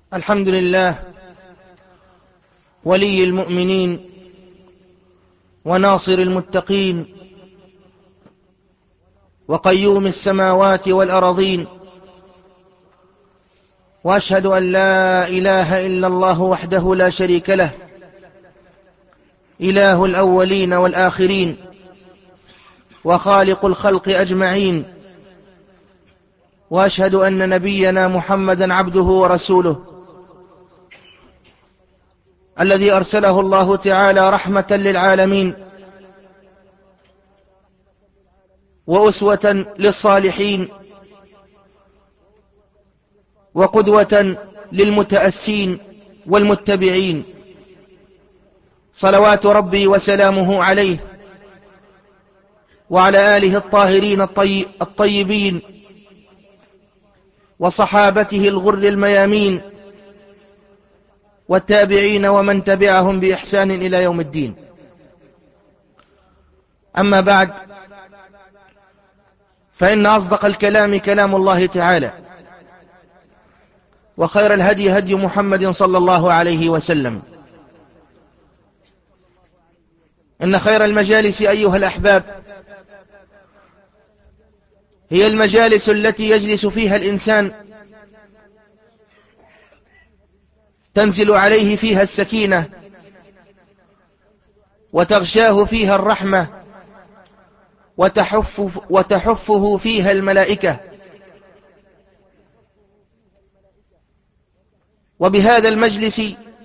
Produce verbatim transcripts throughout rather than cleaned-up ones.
الحمد لله ولي المؤمنين وناصر المتقين وقيوم السماوات والأراضين، وأشهد أن لا إله إلا الله وحده لا شريك له، إله الأولين والآخرين وخالق الخلق أجمعين. وأشهد أن نبينا محمدا عبده ورسوله الذي أرسله الله تعالى رحمة للعالمين وأسوة للصالحين وقدوة للمتأسين والمتبعين، صلوات ربي وسلامه عليه وعلى آله الطاهرين الطيبين وصحابته الغر الميامين والتابعين ومن تبعهم بإحسان إلى يوم الدين. أما بعد، فإن أصدق الكلام كلام الله تعالى، وخير الهدي هدي محمد صلى الله عليه وسلم. إن خير المجالس أيها الأحباب هي المجالس التي يجلس فيها الإنسان تنزل عليه فيها السكينة وتغشاه فيها الرحمة وتحف وتحفه فيها الملائكة. وبهذا المجلس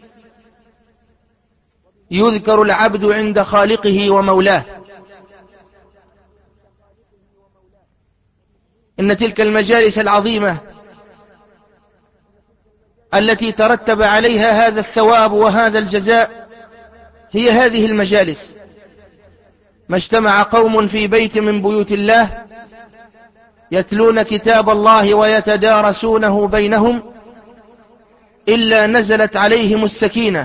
يذكر العبد عند خالقه ومولاه. إن تلك المجالس العظيمة التي ترتب عليها هذا الثواب وهذا الجزاء هي هذه المجالس: ما اجتمع قوم في بيت من بيوت الله يتلون كتاب الله ويتدارسونه بينهم إلا نزلت عليهم السكينة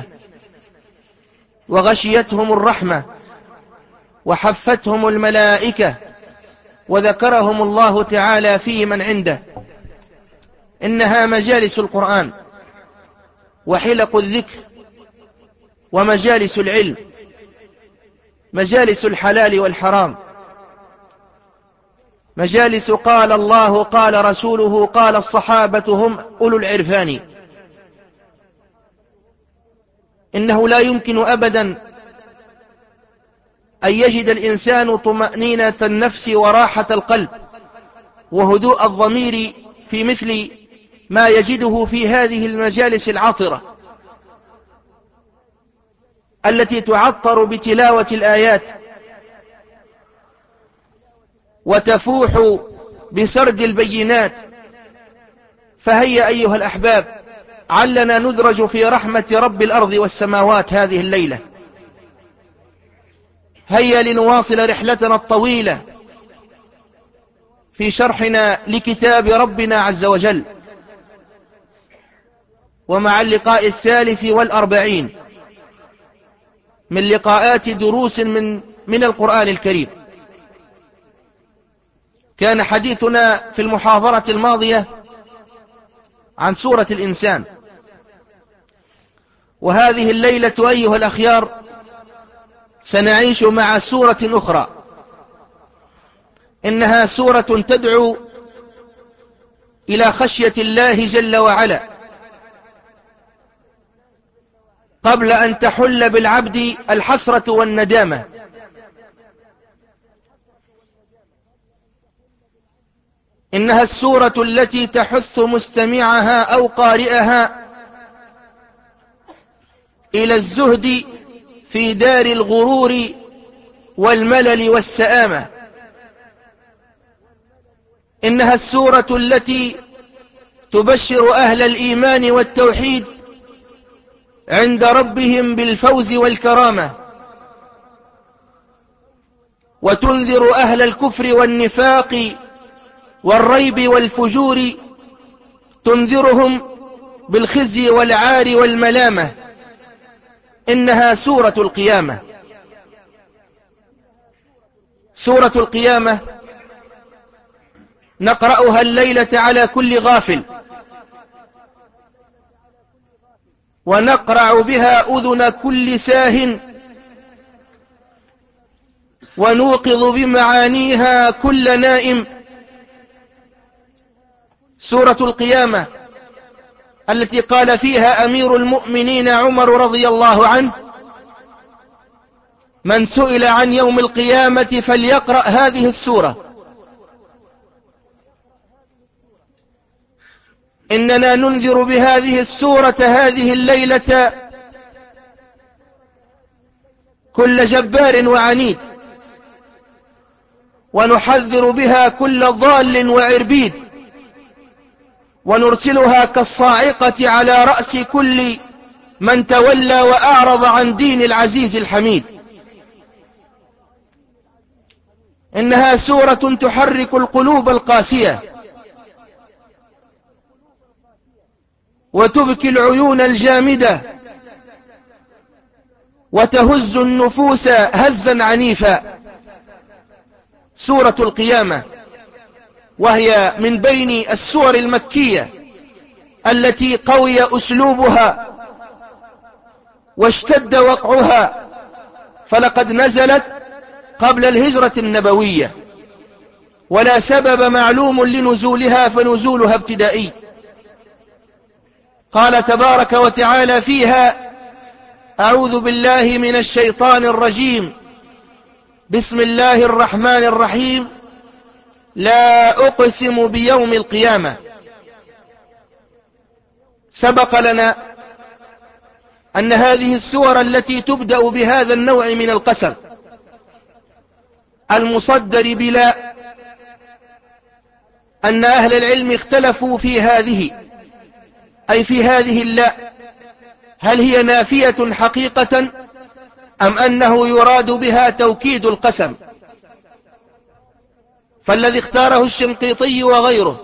وغشيتهم الرحمة وحفتهم الملائكة وذكرهم الله تعالى في من عنده. إنها مجالس القرآن وحلق الذكر ومجالس العلم، مجالس الحلال والحرام، مجالس قال الله قال رسوله قال الصحابة هم أولو العرفان. إنه لا يمكن أبدا أن يجد الإنسان طمأنينة النفس وراحة القلب وهدوء الضمير في مثل ما يجده في هذه المجالس العطرة التي تعطر بتلاوة الآيات وتفوح بسرد البينات. فهيا أيها الأحباب، علنا ندرج في رحمة رب الأرض والسماوات هذه الليلة. هيا لنواصل رحلتنا الطويلة في شرحنا لكتاب ربنا عز وجل، ومع اللقاء الثالث والأربعين من لقاءات دروس من, من القرآن الكريم. كان حديثنا في المحاضرة الماضية عن سورة الإنسان، وهذه الليلة أيها الأخيار سنعيش مع سورة أخرى، إنها سورة تدعو إلى خشية الله جل وعلا قبل أن تحل بالعبد الحسرة والندامة. إنها السورة التي تحث مستمعها أو قارئها إلى الزهد في دار الغرور والملل والسآمة. إنها السورة التي تبشر أهل الإيمان والتوحيد عند ربهم بالفوز والكرامة، وتنذر أهل الكفر والنفاق والريب والفجور، تنذرهم بالخزي والعار والملامة. إنها سورة القيامة. سورة القيامة نقرأها الليلة على كل غافل، ونقرع بها أذن كل ساه، ونوقظ بمعانيها كل نائم. سورة القيامة التي قال فيها أمير المؤمنين عمر رضي الله عنه: من سئل عن يوم القيامة فليقرأ هذه السورة. إننا ننذر بهذه السورة هذه الليلة كل جبار وعنيد، ونحذر بها كل ضال وعربيد، ونرسلها كالصاعقة على رأس كل من تولى وأعرض عن دين العزيز الحميد. إنها سورة تحرك القلوب القاسية، وتبكي العيون الجامدة، وتهز النفوس هزا عنيفا. سورة القيامة، وهي من بين السور المكية التي قوي أسلوبها واشتد وقعها، فلقد نزلت قبل الهجرة النبوية، ولا سبب معلوم لنزولها، فنزولها ابتدائي. قال تبارك وتعالى فيها: أعوذ بالله من الشيطان الرجيم، بسم الله الرحمن الرحيم، لا أقسم بيوم القيامة. سبق لنا أن هذه السور التي تبدأ بهذا النوع من القسم المصدر بلا، أن أهل العلم اختلفوا في هذه، أي في هذه اللا، هل هي نافية حقيقة أم أنه يراد بها توكيد القسم؟ فالذي اختاره الشنقيطي وغيره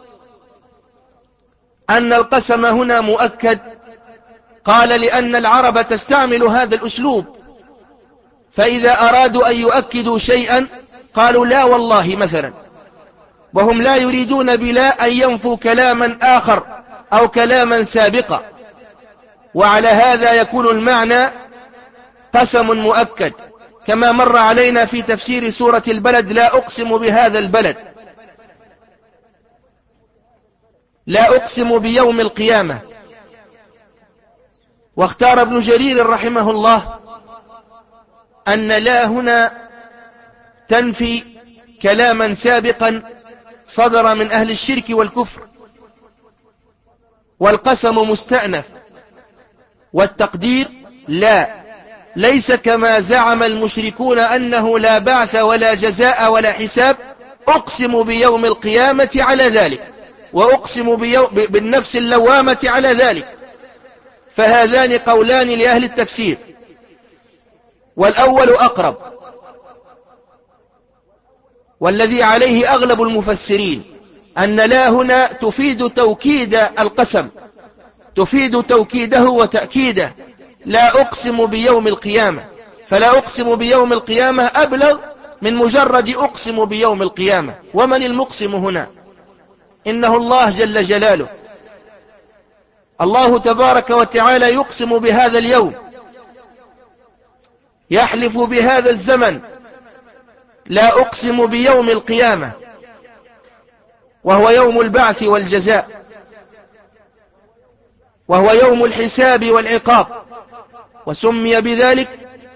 أن القسم هنا مؤكد. قال: لأن العرب تستعمل هذا الأسلوب، فإذا أرادوا أن يؤكدوا شيئا قالوا لا والله مثلا، وهم لا يريدون بلا أن ينفوا كلاما آخر أو كلاما سابقا، وعلى هذا يكون المعنى قسم مؤكد، كما مر علينا في تفسير سورة البلد: لا أقسم بهذا البلد، لا أقسم بيوم القيامة. واختار ابن جرير رحمه الله أن لا هنا تنفي كلاما سابقا صدر من أهل الشرك والكفر، والقسم مستأنف، والتقدير لا، ليس كما زعم المشركون أنه لا بعث ولا جزاء ولا حساب. أقسم بيوم القيامة على ذلك، وأقسم بالنفس اللوامة على ذلك، فهذان قولان لأهل التفسير، والأول أقرب، والذي عليه أغلب المفسرين أن لا هنا تفيد توكيد القسم، تفيد توكيده وتأكيده. لا أقسم بيوم القيامة، فلا أقسم بيوم القيامة أبلغ من مجرد أقسم بيوم القيامة. ومن المقسم هنا؟ إنه الله جل جلاله. الله تبارك وتعالى يقسم بهذا اليوم، يحلف بهذا الزمن: لا أقسم بيوم القيامة، وهو يوم البعث والجزاء، وهو يوم الحساب والعقاب. وسمي بذلك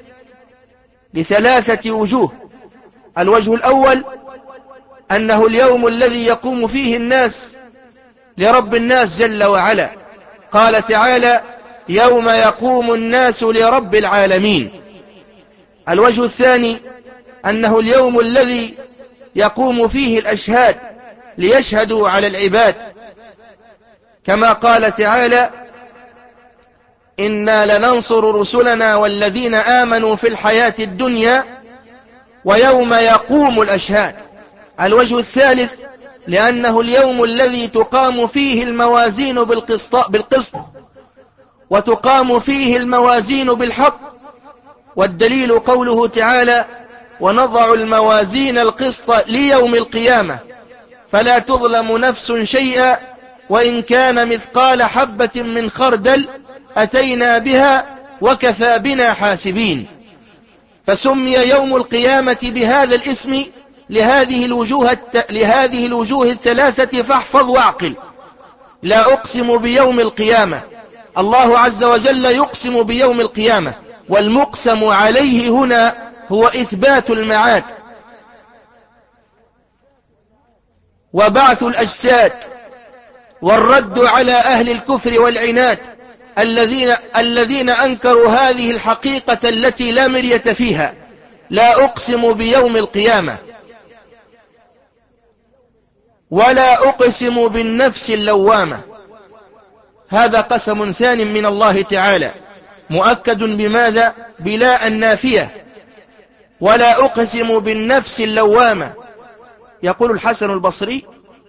لثلاثة وجوه. الوجه الأول أنه اليوم الذي يقوم فيه الناس لرب الناس جل وعلا. قال تعالى: يوم يقوم الناس لرب العالمين. الوجه الثاني أنه اليوم الذي يقوم فيه الأشهاد ليشهدوا على العباد، كما قال تعالى: إنا لننصر رسلنا والذين آمنوا في الحياة الدنيا ويوم يقوم الأشهاد. الوجه الثالث لأنه اليوم الذي تقام فيه الموازين بالقسط, بالقسط وتقام فيه الموازين بالحق. والدليل قوله تعالى: ونضع الموازين القسط ليوم القيامة فلا تظلم نفس شيئا وإن كان مثقال حبة من خردل أتينا بها وكفى بنا حاسبين. فسمي يوم القيامة بهذا الاسم لهذه الوجوه, الت... لهذه الوجوه الثلاثة، فاحفظ واعقل. لا أقسم بيوم القيامة، الله عز وجل يقسم بيوم القيامة، والمقسم عليه هنا هو إثبات المعاد وبعث الأجساد والرد على أهل الكفر والعناد الذين, الذين أنكروا هذه الحقيقة التي لا مرية فيها. لا أقسم بيوم القيامة، ولا أقسم بالنفس اللوامة. هذا قسم ثان من الله تعالى مؤكد بماذا؟ بلا النافية. ولا أقسم بالنفس اللوامة. يقول الحسن البصري: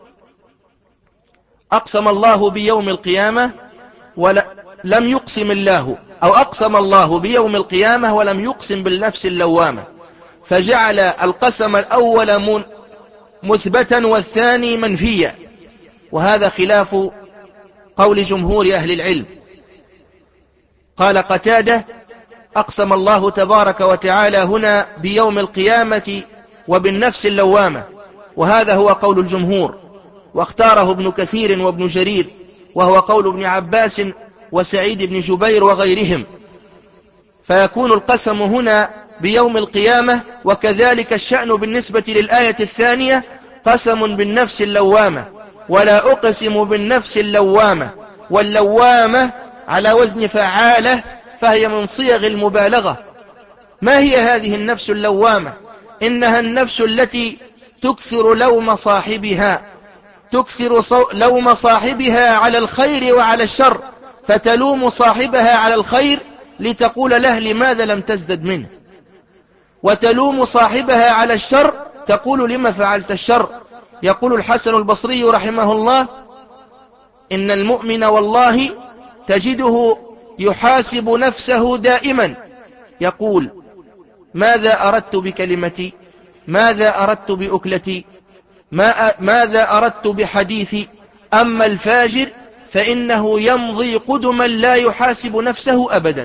أقسم الله بيوم القيامة ولم يقسم الله، أو أقسم الله بيوم القيامة ولم يقسم بالنفس اللوامة، فجعل القسم الأول مثبتا والثاني منفيا، وهذا خلاف قول جمهور أهل العلم. قال قتادة: أقسم الله تبارك وتعالى هنا بيوم القيامة وبالنفس اللوامة، وهذا هو قول الجمهور، واختاره ابن كثير وابن جرير، وهو قول ابن عباس وسعيد بن جبير وغيرهم. فيكون القسم هنا بيوم القيامة، وكذلك الشأن بالنسبة للآية الثانية قسم بالنفس اللوامة. ولا أقسم بالنفس اللوامة، واللوامة على وزن فعالة، فهي من صيغ المبالغة. ما هي هذه النفس اللوامة؟ إنها النفس التي تكثر لوم صاحبها، تكثر لوم صاحبها على الخير وعلى الشر، فتلوم صاحبها على الخير لتقول له: لماذا لم تزدد منه؟ وتلوم صاحبها على الشر، تقول: لما فعلت الشر؟ يقول الحسن البصري رحمه الله: إن المؤمن والله تجده يحاسب نفسه دائما، يقول: ماذا أردت بكلمتي؟ ماذا أردت بأكلتي؟ ما ماذا أردت بحديثي؟ أما الفاجر فإنه يمضي قدما لا يحاسب نفسه أبدا.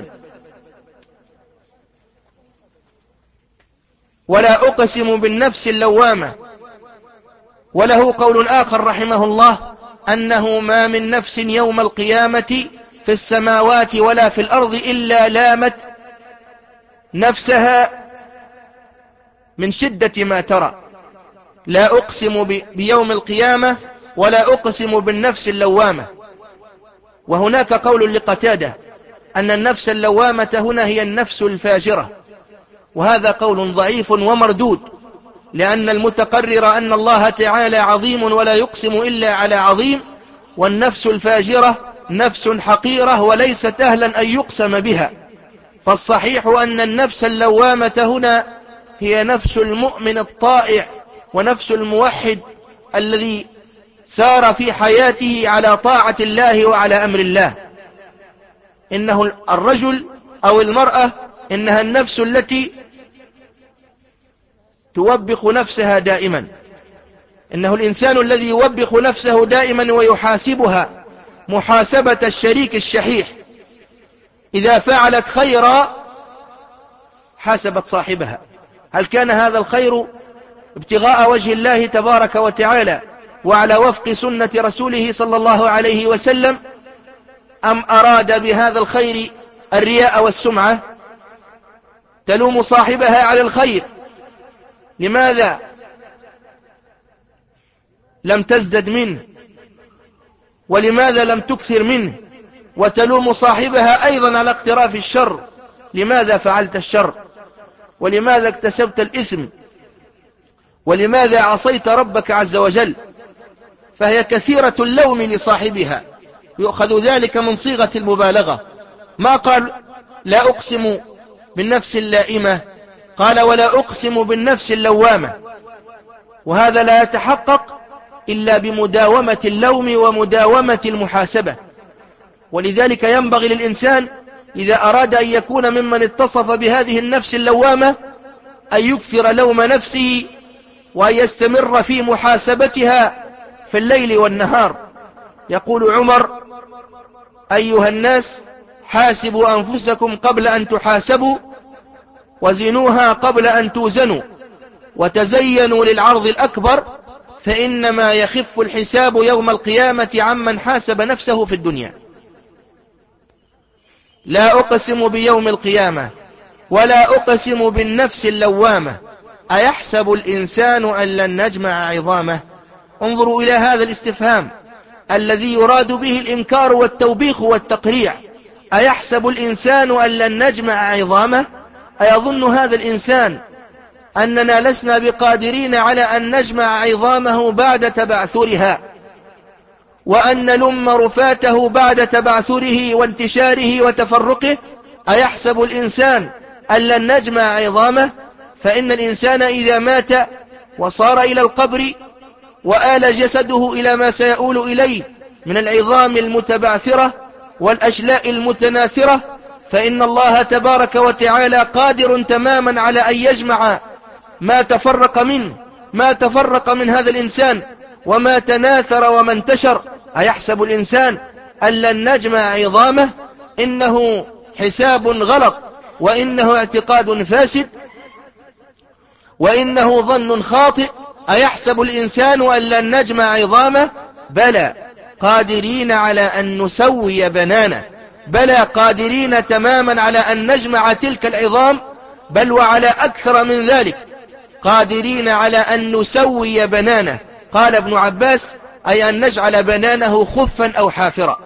ولا أقسم بالنفس اللوامة. وله قول آخر رحمه الله: أنه ما من نفس يوم القيامة في السماوات ولا في الأرض إلا لامت نفسها من شدة ما ترى. لا أقسم بيوم القيامة ولا أقسم بالنفس اللوامة. وهناك قول لقتادة أن النفس اللوامة هنا هي النفس الفاجرة، وهذا قول ضعيف ومردود، لأن المتقرر أن الله تعالى عظيم ولا يقسم إلا على عظيم، والنفس الفاجرة نفس حقيرة وليست أهلا أن يقسم بها. فالصحيح أن النفس اللوامة هنا هي نفس المؤمن الطائع ونفس الموحد الذي سار في حياته على طاعة الله وعلى أمر الله. إنه الرجل أو المرأة إنها النفس التي توبخ نفسها دائما، إنه الإنسان الذي يوبخ نفسه دائما ويحاسبها محاسبة الشريك الشحيح. إذا فعلت خيرا حاسبت صاحبها: هل كان هذا الخير ابتغاء وجه الله تبارك وتعالى وعلى وفق سنة رسوله صلى الله عليه وسلم، أم أراد بهذا الخير الرياء والسمعة؟ تلوم صاحبها على الخير: لماذا لم تزدد منه؟ ولماذا لم تكثر منه؟ وتلوم صاحبها أيضا على اقتراف الشر: لماذا فعلت الشر؟ ولماذا اكتسبت الإثم؟ ولماذا عصيت ربك عز وجل؟ فهي كثيرة اللوم لصاحبها، يؤخذ ذلك من صيغة المبالغة. ما قال لا أقسم بالنفس اللائمة، قال ولا أقسم بالنفس اللوامة، وهذا لا يتحقق إلا بمداومة اللوم ومداومة المحاسبة. ولذلك ينبغي للإنسان إذا أراد أن يكون ممن اتصف بهذه النفس اللوامة أن يكثر لوم نفسه وأن يستمر في محاسبتها في الليل والنهار. يقول عمر: أيها الناس، حاسبوا أنفسكم قبل أن تحاسبوا وزنوها قبل أن توزنوا وتزينوا للعرض الأكبر فإنما يخف الحساب يوم القيامة عمن حاسب نفسه في الدنيا. لا أقسم بيوم القيامة ولا أقسم بالنفس اللوامة أيحسب الإنسان أن لن نجمع عظامه. انظروا إلى هذا الاستفهام الذي يراد به الإنكار والتوبيخ والتقريع. أيحسب الإنسان أن لن نجمع عظامه، أيظن هذا الإنسان أننا لسنا بقادرين على أن نجمع عظامه بعد تبعثرها، وأن نلم رفاته بعد تبعثره وانتشاره وتفرقه؟ أيحسب الإنسان أن لن نجمع عظامه؟ فإن الإنسان إذا مات وصار إلى القبر وآل جسده إلى ما سيؤول إليه من العظام المتبعثرة والأشلاء المتناثرة، فإن الله تبارك وتعالى قادر تماما على أن يجمع ما تفرق منه ما تفرق من هذا الإنسان وما تناثر وما انتشر. أيحسب الإنسان أن لن نجمع عظامه؟ إنه حساب غلط، وإنه اعتقاد فاسد، وإنه ظن خاطئ. أيحسب الإنسان أن لن نجمع عظامه؟ بلى قادرين على أن نسوي بنانه، بلى قادرين تماما على أن نجمع تلك العظام، بل وعلى أكثر من ذلك، قادرين على أن نسوي بنانه. قال ابن عباس: أي أن نجعل بنانه خفا أو حافرا،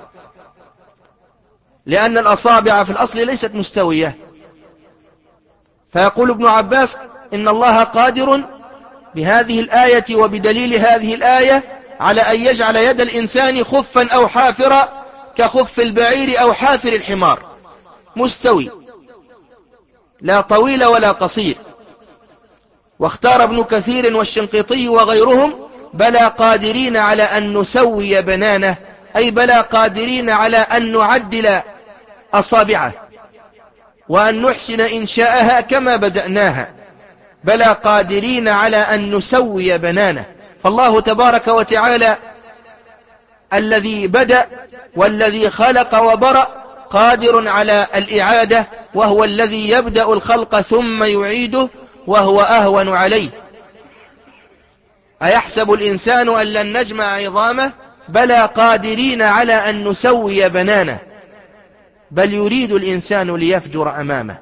لأن الأصابع في الأصل ليست مستوية. فيقول ابن عباس إن الله قادر بهذه الآية وبدليل هذه الآية على أن يجعل يد الإنسان خفا أو حافرا كخف البعير أو حافر الحمار، مستوي لا طويل ولا قصير. واختار ابن كثير والشنقيطي وغيرهم: بلى قادرين على أن نسوي بنانه، أي بلى قادرين على أن نعدل أصابعه وأن نحسن إنشاءها كما بدأناها، بلى قادرين على أن نسوي بنانه. فالله تبارك وتعالى الذي بدأ والذي خلق وبرأ قادر على الإعادة، وهو الذي يبدأ الخلق ثم يعيده، وهو أهون عليه. أيحسب الإنسان أن لن نجمع عظامه؟ بلى قادرين على أن نسوي بنانه، بل يريد الإنسان ليفجر أمامه.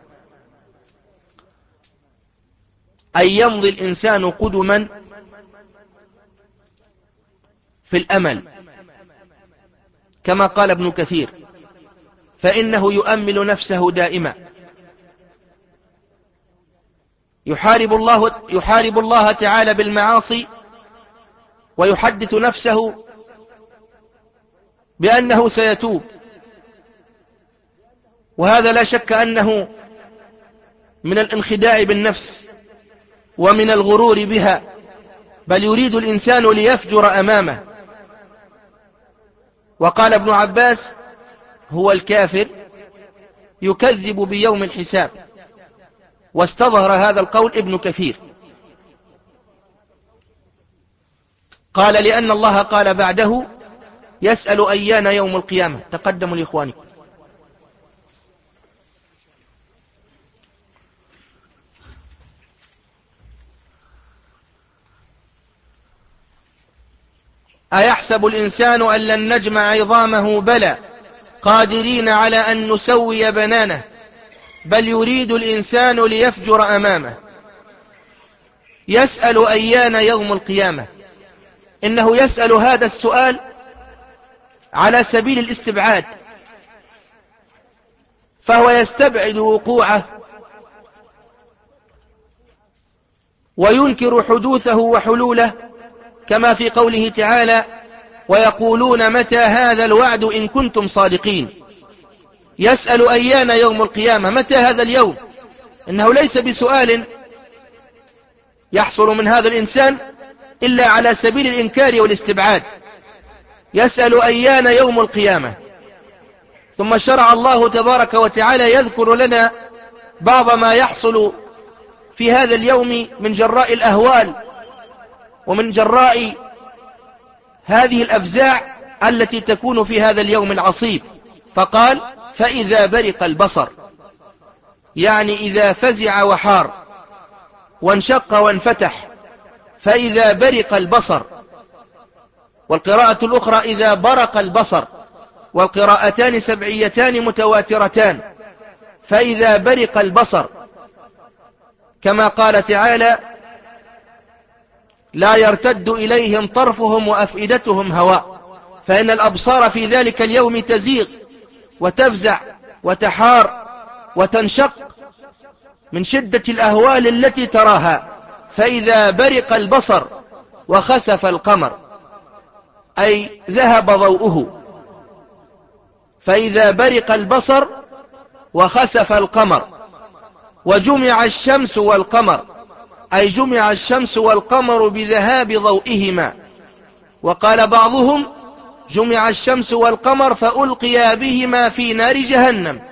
أن يمضي الإنسان قدما في الأمل كما قال ابن كثير، فإنه يؤمل نفسه دائما، يحارب الله, يحارب الله تعالى بالمعاصي، ويحدث نفسه بأنه سيتوب، وهذا لا شك أنه من الانخداع بالنفس ومن الغرور بها، بل يريد الإنسان ليفجر أمامه. وقال ابن عباس: هو الكافر يكذب بيوم الحساب. واستظهر هذا القول ابن كثير، قال: لأن الله قال بعده: يسأل أيان يوم القيامة. تقدموا لإخوانكم. أيحسب الإنسان أن لن نجمع عظامه؟ بلى قادرين على أن نسوي بنانه، بل يريد الإنسان ليفجر أمامه. يسأل أيان يوم القيامة، إنه يسأل هذا السؤال على سبيل الاستبعاد، فهو يستبعد وقوعه وينكر حدوثه وحلوله، كما في قوله تعالى: ويقولون متى هذا الوعد إن كنتم صادقين. يسأل أيان يوم القيامة، متى هذا اليوم؟ إنه ليس بسؤال يحصل من هذا الإنسان إلا على سبيل الإنكار والاستبعاد. يسأل أيان يوم القيامة. ثم شرع الله تبارك وتعالى يذكر لنا بعض ما يحصل في هذا اليوم من جراء الأهوال ومن جراء هذه الأفزاع التي تكون في هذا اليوم العصيب، فقال: فإذا برق البصر، يعني إذا فزع وحار وانشق وانفتح، فإذا برق البصر. والقراءة الأخرى إذا برق البصر، والقراءتان سبعيتان متواترتان، فإذا برق البصر، كما قال تعالى: لا يرتد إليهم طرفهم وأفئدتهم هواء، فإن الأبصار في ذلك اليوم تزيغ وتفزع وتحار وتنشق من شدة الأهوال التي تراها. فإذا برق البصر وخسف القمر، أي ذهب ضوءه. فإذا برق البصر وخسف القمر، وجمع الشمس والقمر، أي جمع الشمس والقمر بذهاب ضوئهما. وقال بعضهم: جمع الشمس والقمر فألقيا بهما في نار جهنم،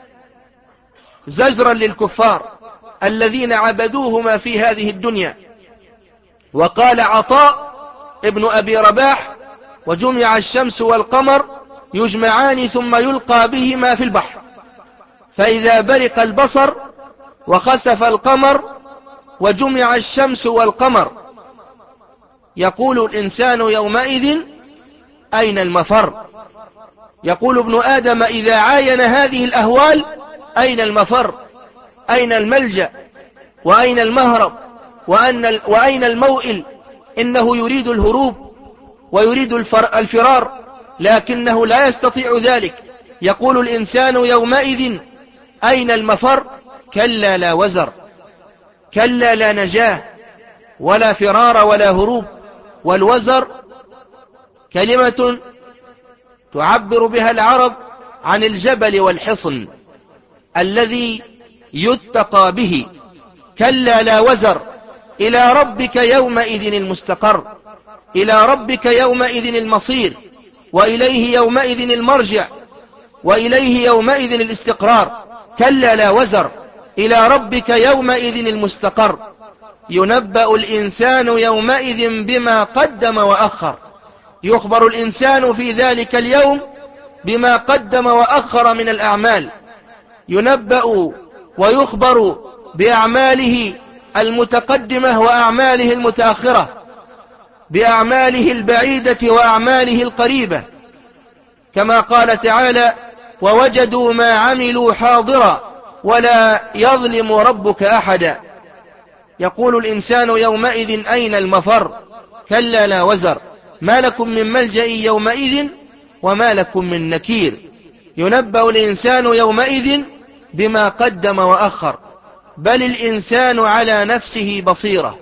زجرا للكفار الذين عبدوهما في هذه الدنيا. وقال عطاء ابن أبي رباح: وجمع الشمس والقمر يجمعان ثم يلقى بهما في البحر. فإذا برق البصر وخسف القمر وجمع الشمس والقمر، يقول الإنسان يومئذ: أين المفر؟ يقول ابن آدم إذا عاين هذه الأهوال: أين المفر؟ أين الملجأ؟ وأين المهرب؟ وأين الموئل؟ إنه يريد الهروب ويريد الفرار، لكنه لا يستطيع ذلك. يقول الإنسان يومئذ: أين المفر؟ كلا لا وزر، كلا لا نجاه ولا فرار ولا هروب. والوزر كلمة تعبر بها العرب عن الجبل والحصن الذي يتقى به. كلا لا وزر، إلى ربك يومئذ المستقر، إلى ربك يومئذ المصير، وإليه يومئذ المرجع، وإليه يومئذ الاستقرار. كلا لا وزر، إلى ربك يومئذ المستقر. ينبأ الإنسان يومئذ بما قدم وأخر، يخبر الإنسان في ذلك اليوم بما قدم وأخر من الأعمال. ينبأ ويخبر بأعماله المتقدمة وأعماله المتأخرة، بأعماله البعيدة وأعماله القريبة، كما قال تعالى: ووجدوا ما عملوا حاضرا ولا يظلم ربك أحدا. يقول الإنسان يومئذ: أين المفر؟ كلا لا وزر، ما لكم من ملجأ يومئذ وما لكم من نكير. ينبأ الإنسان يومئذ بما قدم وأخر، بل الإنسان على نفسه بصيرة،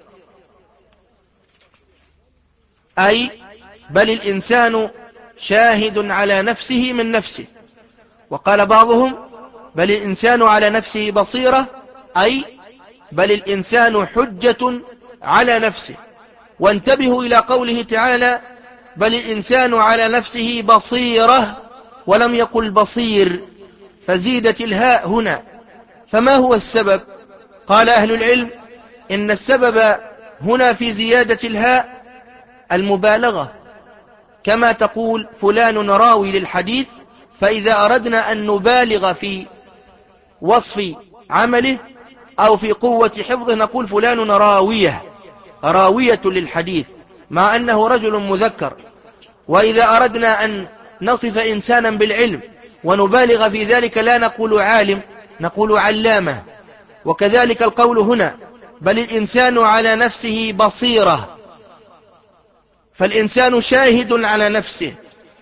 أي بل الإنسان شاهد على نفسه من نفسه. وقال بعضهم: بل الإنسان على نفسه بصيرة، أي بل الإنسان حجة على نفسه. وانتبهوا إلى قوله تعالى: بل الإنسان على نفسه بصيرة، ولم يقل بصير، فزيدت الهاء هنا. فما هو السبب؟ قال أهل العلم: إن السبب هنا في زيادة الهاء المبالغة، كما تقول فلان راوي للحديث، فإذا أردنا أن نبالغ في وصف عمله أو في قوة حفظه نقول فلان راوية، راوية للحديث، مع أنه رجل مذكر. وإذا أردنا أن نصف إنسانا بالعلم ونبالغ في ذلك لا نقول عالم، نقول علامة. وكذلك القول هنا: بل الإنسان على نفسه بصيرة، فالإنسان شاهد على نفسه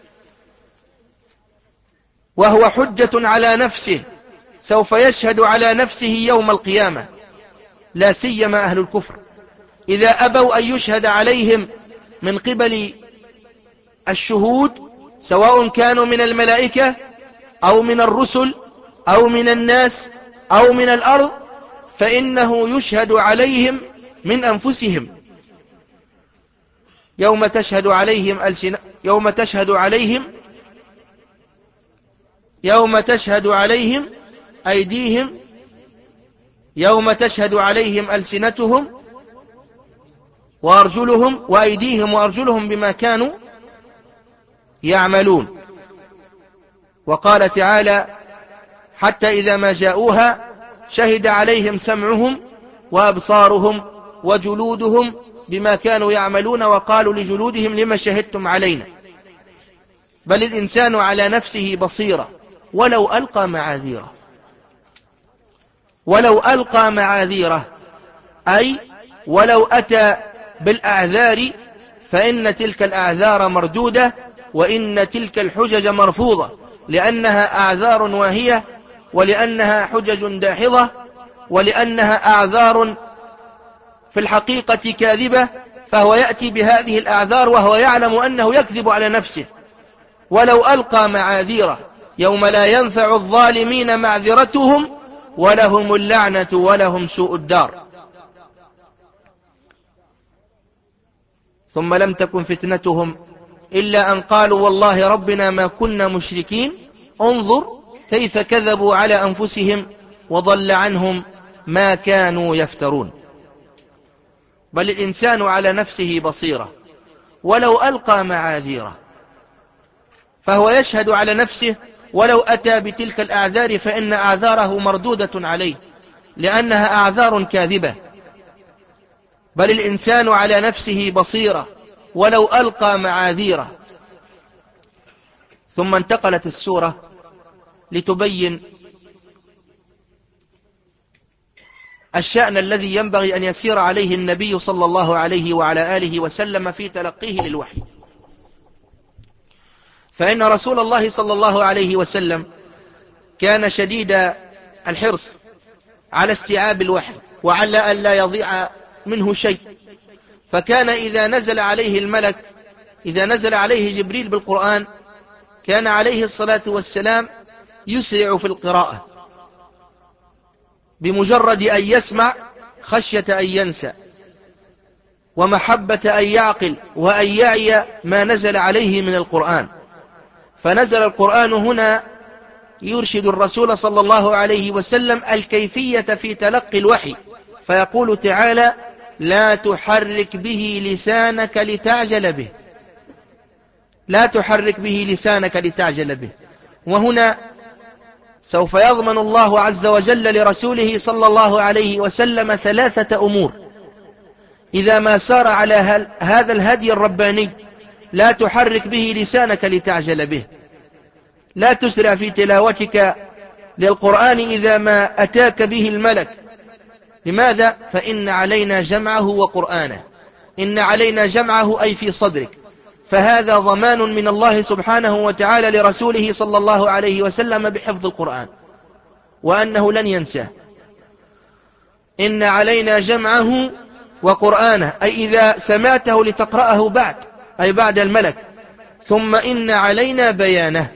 وهو حجة على نفسه، سوف يشهد على نفسه يوم القيامة، لا سيما أهل الكفر إذا أبوا أن يشهد عليهم من قبل الشهود، سواء كانوا من الملائكة أو من الرسل أو من الناس أو من الأرض، فإنه يشهد عليهم من أنفسهم. يوم تشهد عليهم ألسنة يوم تشهد عليهم يوم تشهد عليهم أيديهم يوم تشهد عليهم ألسنتهم وأرجلهم وأيديهم وأرجلهم بما كانوا يعملون. وقال تعالى: حتى إذا ما جاءوها شهد عليهم سمعهم وأبصارهم وجلودهم بما كانوا يعملون وقالوا لجلودهم لما شهدتم علينا. بل الإنسان على نفسه بصيرة ولو ألقى معاذيره، ولو ألقى معاذيره أي ولو أتى بالأعذار فإن تلك الأعذار مردودة، وإن تلك الحجج مرفوضة، لأنها أعذار واهية، ولأنها حجج داحضة، ولأنها أعذار في الحقيقة كاذبة، فهو يأتي بهذه الأعذار وهو يعلم أنه يكذب على نفسه. ولو ألقى معاذيره يوم لا ينفع الظالمين معذرتهم ولهم اللعنة ولهم سوء الدار. ثم لم تكن فتنتهم إلا أن قالوا والله ربنا ما كنا مشركين. انظر كيف كذبوا على أنفسهم وضل عنهم ما كانوا يفترون. بل الإنسان على نفسه بصيرة ولو ألقى معاذيره، فهو يشهد على نفسه ولو أتى بتلك الأعذار فإن أعذاره مردودة عليه، لأنها أعذار كاذبة. بل الإنسان على نفسه بصيرة ولو ألقى معاذيره. ثم انتقلت السورة لتبين الشأن الذي ينبغي أن يسير عليه النبي صلى الله عليه وعلى آله وسلم في تلقيه للوحي. فإن رسول الله صلى الله عليه وسلم كان شديد الحرص على استيعاب الوحي وعلى أن لا يضيع منه شيء. فكان إذا نزل عليه الملك، إذا نزل عليه جبريل بالقرآن، كان عليه الصلاة والسلام يسرع في القراءة بمجرد أن يسمع، خشية أن ينسى ومحبة أن يعقل وأن يعي ما نزل عليه من القرآن. فنزل القرآن هنا يرشد الرسول صلى الله عليه وسلم الكيفية في تلقي الوحي، فيقول تعالى: لا تحرك به لسانك لتعجل به، لا تحرك به لسانك لتعجل به. وهنا سوف يضمن الله عز وجل لرسوله صلى الله عليه وسلم ثلاثة أمور إذا ما سار على هذا الهدي الرباني: لا تحرك به لسانك لتعجل به، لا تسرع في تلاوتك للقرآن إذا ما أتاك به الملك. لماذا؟ فإن علينا جمعه وقرآنه، إن علينا جمعه أي في صدرك، فهذا ضمان من الله سبحانه وتعالى لرسوله صلى الله عليه وسلم بحفظ القرآن وأنه لن ينساه. إن علينا جمعه وقرآنه أي إذا سمعته لتقرأه بعد، أي بعد الملك. ثم إن علينا بيانه.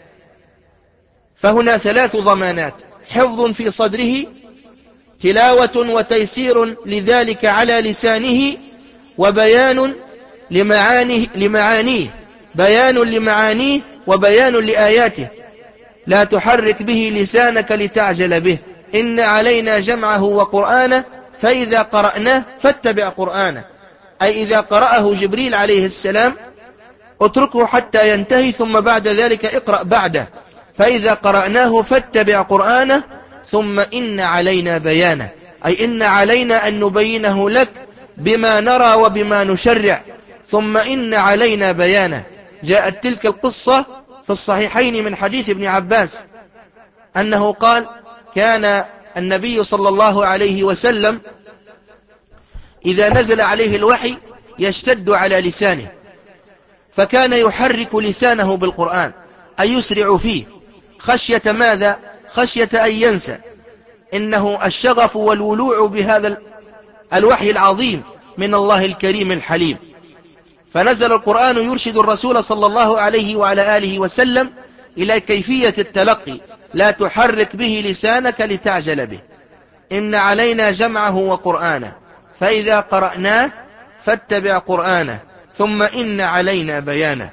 فهنا ثلاث ضمانات: حفظ في صدره، تلاوة وتيسير لذلك على لسانه، وبيان لمعانيه, لمعانيه بيان لمعانيه وبيان لآياته. لا تحرك به لسانك لتعجل به، إن علينا جمعه وقرآنه، فإذا قرأناه فاتبع قرآنه، أي إذا قرأه جبريل عليه السلام اتركه حتى ينتهي، ثم بعد ذلك اقرأ بعده، فإذا قرأناه فاتبع قرآنه. ثم إن علينا بيانه، أي إن علينا أن نبينه لك بما نرى وبما نشرع. ثم إن علينا بيانه. جاءت تلك القصة في الصحيحين من حديث ابن عباس أنه قال: كان النبي صلى الله عليه وسلم إذا نزل عليه الوحي يشتد على لسانه، فكان يحرك لسانه بالقرآن أي يسرع فيه، خشية ماذا؟ خشية أن ينسى. إنه الشغف والولوع بهذا الوحي العظيم من الله الكريم الحليم. فنزل القرآن يرشد الرسول صلى الله عليه وعلى آله وسلم إلى كيفية التلقي: لا تحرك به لسانك لتعجل به، إن علينا جمعه وقرآنه، فإذا قرأناه فاتبع قرآنه، ثم إن علينا بيانه.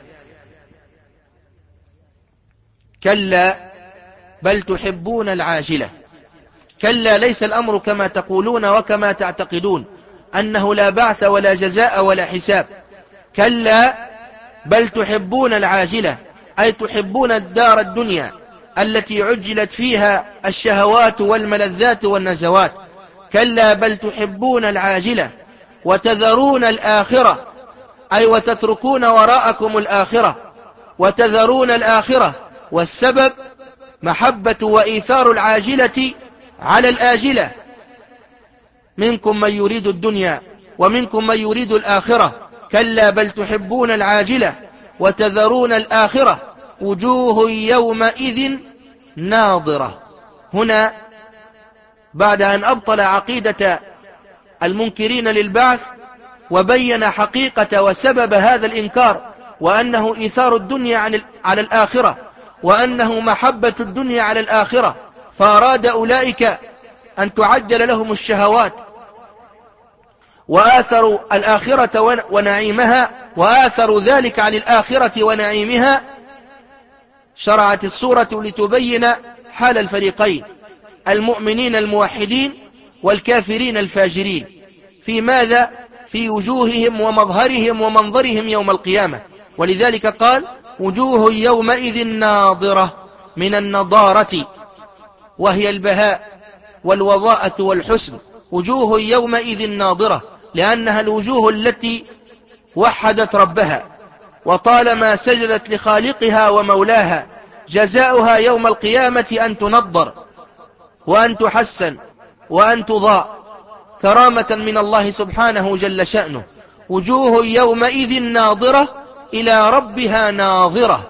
كلا بل تحبون العاجلة. كلا ليس الأمر كما تقولون وكما تعتقدون أنه لا بعث ولا جزاء ولا حساب. كلا بل تحبون العاجلة، أي تحبون الدار الدنيا التي عجلت فيها الشهوات والملذات والنزوات. كلا بل تحبون العاجلة وتذرون الآخرة، أي وتتركون وراءكم الآخرة وتذرون الآخرة. والسبب محبة وإيثار العاجلة على الآجلة. منكم من يريد الدنيا ومنكم من يريد الآخرة. كلا بل تحبون العاجلة وتذرون الآخرة. وجوه يومئذ ناظرة. هنا بعد أن أبطل عقيدة المنكرين للبعث وبين حقيقة وسبب هذا الإنكار، وأنه إيثار الدنيا عن على الآخرة، وأنه محبة الدنيا على الآخرة، فأراد أولئك أن تعجل لهم الشهوات وآثروا الآخرة ونعيمها، وآثروا ذلك عن الآخرة ونعيمها. شرعت السورة لتبين حال الفريقين، المؤمنين الموحدين والكافرين الفاجرين، في ماذا؟ في وجوههم ومظهرهم ومنظرهم يوم القيامة. ولذلك قال وجوه يومئذ ناظرة، من النضارة وهي البهاء والوضاءة والحسن. وجوه يومئذ ناظرة لأنها الوجوه التي وحدت ربها وطالما سجدت لخالقها ومولاها. جزاؤها يوم القيامة أن تنضر وأن تحسن وأن تضاء كرامة من الله سبحانه جل شأنه. وجوه يومئذ ناظرة إلى ربها ناظرة،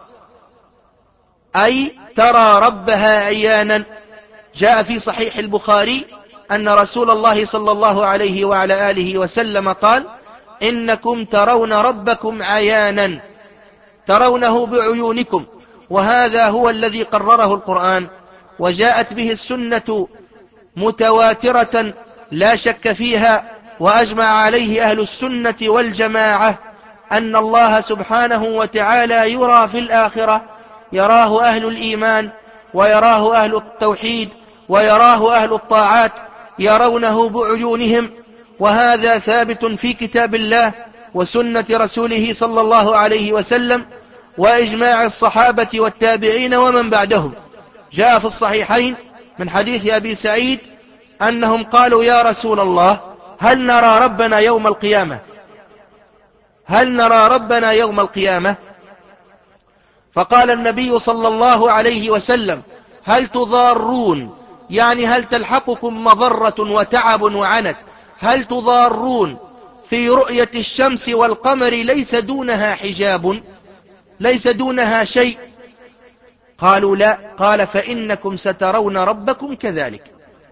أي ترى ربها عيانا. جاء في صحيح البخاري أن رسول الله صلى الله عليه وعلى آله وسلم قال إنكم ترون ربكم عيانا، ترونه بعيونكم. وهذا هو الذي قرره القرآن، وجاءت به السنة متواترة لا شك فيها. وأجمع عليه أهل السنة والجماعة أن الله سبحانه وتعالى يرى في الآخرة، يراه أهل الإيمان ويراه أهل التوحيد ويراه أهل الطاعات، يرونه بعيونهم. وهذا ثابت في كتاب الله وسنة رسوله صلى الله عليه وسلم وإجماع الصحابة والتابعين ومن بعدهم. جاء في الصحيحين من حديث أبي سعيد أنهم قالوا يا رسول الله هل نرى ربنا يوم القيامة؟ هل نرى ربنا يوم القيامة؟ فقال النبي صلى الله عليه وسلم هل تضارون، يعني هل تلحقكم مضرة وتعب وعنت، هل تضارون في رؤية الشمس والقمر ليس دونها حجاب، ليس دونها شيء؟ قالوا لا. قال فإنكم سترون ربكم كذلك.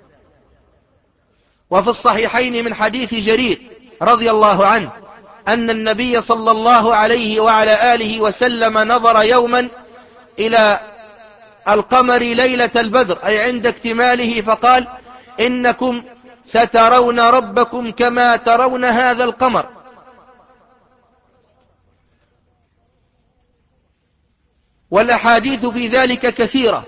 وفي الصحيحين من حديث جرير رضي الله عنه أن النبي صلى الله عليه وعلى آله وسلم نظر يوما إلى القمر ليلة البدر، أي عند اكتماله، فقال إنكم سترون ربكم كما ترون هذا القمر. والأحاديث في ذلك كثيرة.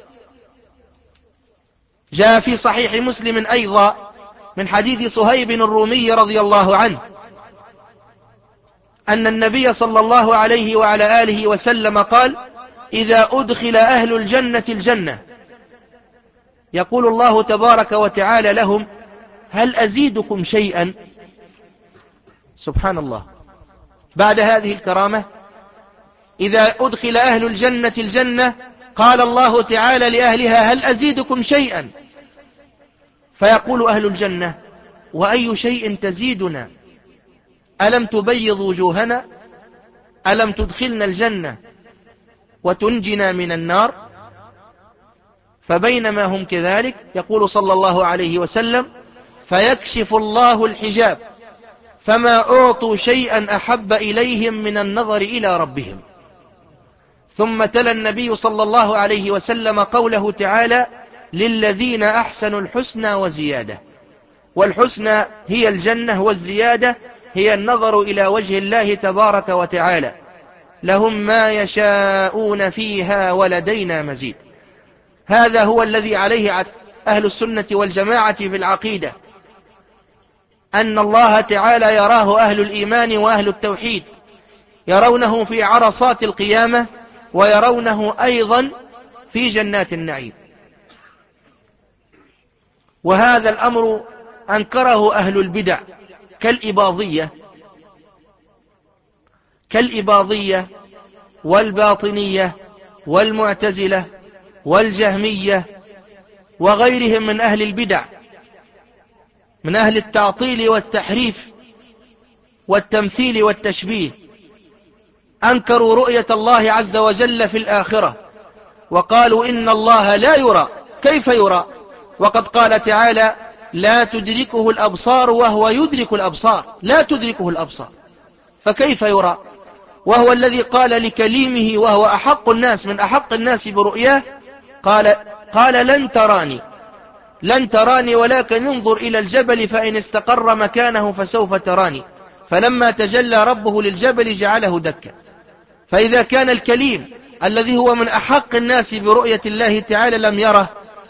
جاء في صحيح مسلم أيضا من حديث صهيب الرومي رضي الله عنه أن النبي صلى الله عليه وعلى آله وسلم قال إذا أدخل أهل الجنة الجنة يقول الله تبارك وتعالى لهم هل أزيدكم شيئا؟ سبحان الله، بعد هذه الكرامة إذا أدخل أهل الجنة الجنة قال الله تعالى لأهلها هل أزيدكم شيئا؟ فيقول أهل الجنة وأي شيء تزيدنا؟ ألم تبيض وجوهنا؟ ألم تدخلنا الجنة وتنجنا من النار؟ فبينما هم كذلك يقول صلى الله عليه وسلم فيكشف الله الحجاب فما أعطوا شيئا أحب إليهم من النظر إلى ربهم. ثم تلا النبي صلى الله عليه وسلم قوله تعالى للذين أحسنوا الحسنى وزيادة. والحسنى هي الجنة، والزيادة هي النظر إلى وجه الله تبارك وتعالى. لهم ما يشاءون فيها ولدينا مزيد. هذا هو الذي عليه أهل السنة والجماعة في العقيدة، أن الله تعالى يراه أهل الإيمان وأهل التوحيد، يرونه في عرصات القيامة ويرونه أيضا في جنات النعيم. وهذا الأمر أنكره أهل البدع كالإباضية كالإباضية والباطنية والمعتزلة والجهمية وغيرهم من أهل البدع من أهل التعطيل والتحريف والتمثيل والتشبيه. أنكروا رؤية الله عز وجل في الآخرة وقالوا إن الله لا يرى. كيف يرى وقد قال تعالى لا تدركه الأبصار وهو يدرك الأبصار؟ لا تدركه الأبصار، فكيف يرى وهو الذي قال لكليمه وهو أحق الناس من أحق الناس برؤياه قال, قال لن تراني لن تراني ولكن انظر إلى الجبل فإن استقر مكانه فسوف تراني. فلما تجلى ربه للجبل جعله دكا. فإذا كان الكليم الذي هو من أحق الناس برؤية الله تعالى لم يره،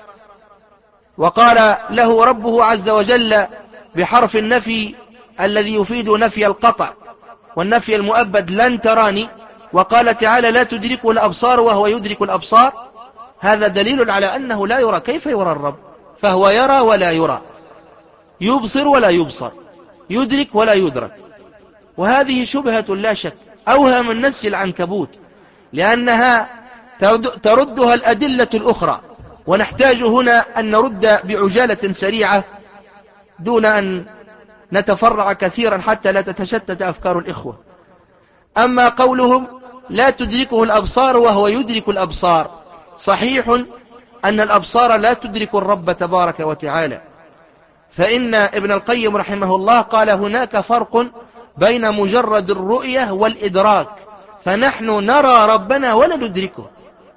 وقال له ربه عز وجل بحرف النفي الذي يفيد نفي القطع والنفي المؤبد لن تراني، وقال تعالى لا تدركه الأبصار وهو يدرك الأبصار، هذا دليل على أنه لا يرى. كيف يرى الرب؟ فهو يرى ولا يرى، يبصر ولا يبصر، يدرك ولا يدرك. وهذه شبهة لا شك أوهى من نسج العنكبوت، لأنها تردها الأدلة الأخرى. ونحتاج هنا أن نرد بعجالة سريعة دون أن نتفرع كثيرا حتى لا تتشتت أفكار الإخوة. أما قولهم لا تدركه الأبصار وهو يدرك الأبصار، صحيح أن الأبصار لا تدرك الرب تبارك وتعالى، فإن ابن القيم رحمه الله قال هناك فرق بين مجرد الرؤية والإدراك، فنحن نرى ربنا ولا ندركه،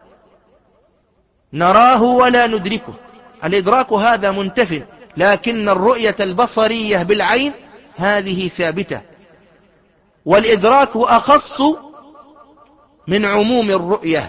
نراه ولا ندركه. الإدراك هذا منتف، لكن الرؤية البصرية بالعين هذه ثابتة، والإدراك أخص من عموم الرؤية.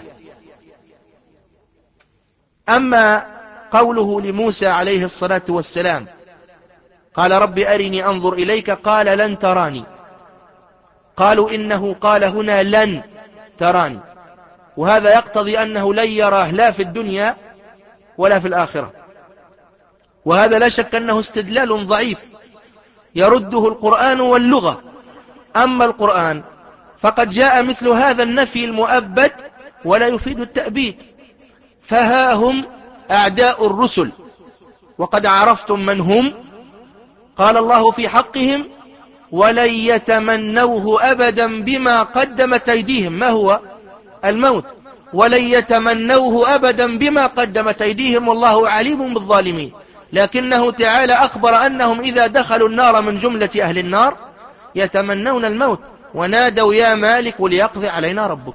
أما قوله لموسى عليه الصلاة والسلام قال رب أرني أنظر إليك قال لن تراني، قالوا إنه قال هنا لن تراني، وهذا يقتضي أنه لن يراه لا في الدنيا ولا في الآخرة. وهذا لا شك أنه استدلال ضعيف يرده القرآن واللغة. أما القرآن فقد جاء مثل هذا النفي المؤبد ولا يفيد التأبيد. فها هم أعداء الرسل وقد عرفتم من هم، قال الله في حقهم ولن يتمنوه أبدا بما قدمت أيديهم. ما هو الموت؟ ولن يتمنوه أبدا بما قدمت أيديهم والله عليم بالظالمين. لكنه تعالى أخبر أنهم إذا دخلوا النار من جملة أهل النار يتمنون الموت ونادوا يا مالك ليقضي علينا ربك،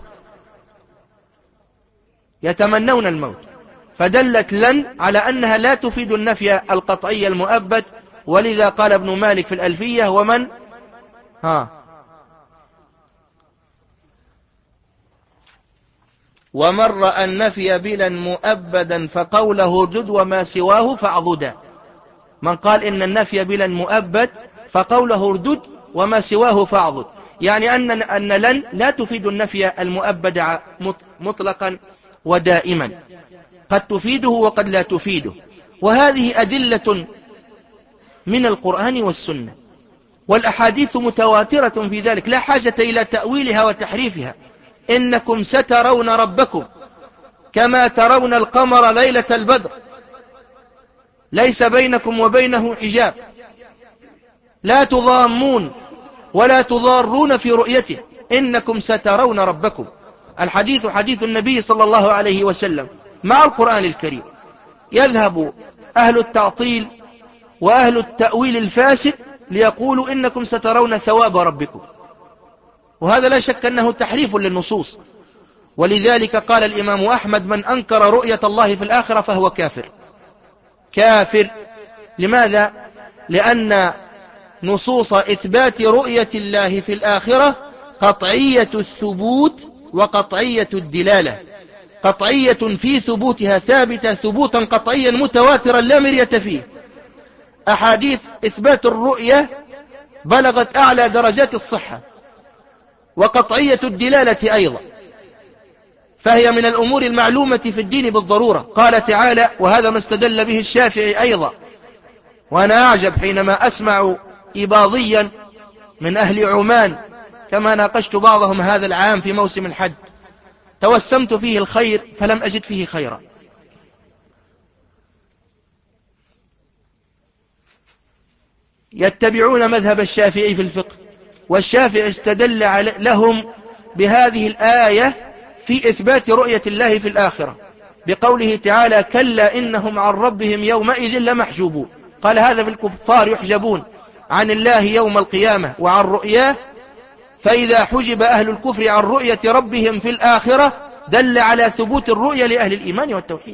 يتمنون الموت. فدلت لن على أنها لا تفيد النفي القطعي المؤبد، ولذا قال ابن مالك في الألفية ومن ها ومن رأى النفي بلا مؤبدا فقوله ردد وما سواه فاعضدا. من قال إن النفي بلا مؤبد فقوله ردد وما سواه فاعضد، يعني أن أن لن لا تفيد النفي المؤبد مطلقا ودائما، قد تفيده وقد لا تفيده. وهذه أدلة من القرآن والسنة، والأحاديث متواترة في ذلك، لا حاجة إلى تأويلها وتحريفها. إنكم سترون ربكم كما ترون القمر ليلة البدر ليس بينكم وبينه حجاب، لا تضامون ولا تضارون في رؤيته، إنكم سترون ربكم. الحديث حديث النبي صلى الله عليه وسلم مع القرآن الكريم. يذهب أهل التعطيل وأهل التأويل الفاسد ليقولوا إنكم سترون ثواب ربكم، وهذا لا شك أنه تحريف للنصوص. ولذلك قال الإمام أحمد من أنكر رؤية الله في الآخرة فهو كافر. كافر لماذا؟ لأن نصوص إثبات رؤية الله في الآخرة قطعية الثبوت وقطعية الدلالة، قطعية في ثبوتها ثابتة ثبوتا قطعيا متواترا لا مرية فيه. أحاديث إثبات الرؤية بلغت أعلى درجات الصحة، وقطعية الدلالة أيضا. فهي من الأمور المعلومة في الدين بالضرورة. قال تعالى، وهذا ما استدل به الشافعي أيضا، وأنا أعجب حينما أسمع إباضيا من أهل عمان كما ناقشت بعضهم هذا العام في موسم الحج، توسمت فيه الخير فلم أجد فيه خيرا. يتبعون مذهب الشافعي في الفقه، والشافعي استدل لهم بهذه الآية في إثبات رؤية الله في الآخرة بقوله تعالى: كلا إنهم عن ربهم يومئذ لمحجوبون. قال هذا في الكفار يحجبون عن الله يوم القيامة وعن رؤياه، فإذا حجب أهل الكفر عن رؤية ربهم في الآخرة دل على ثبوت الرؤية لأهل الإيمان والتوحيد.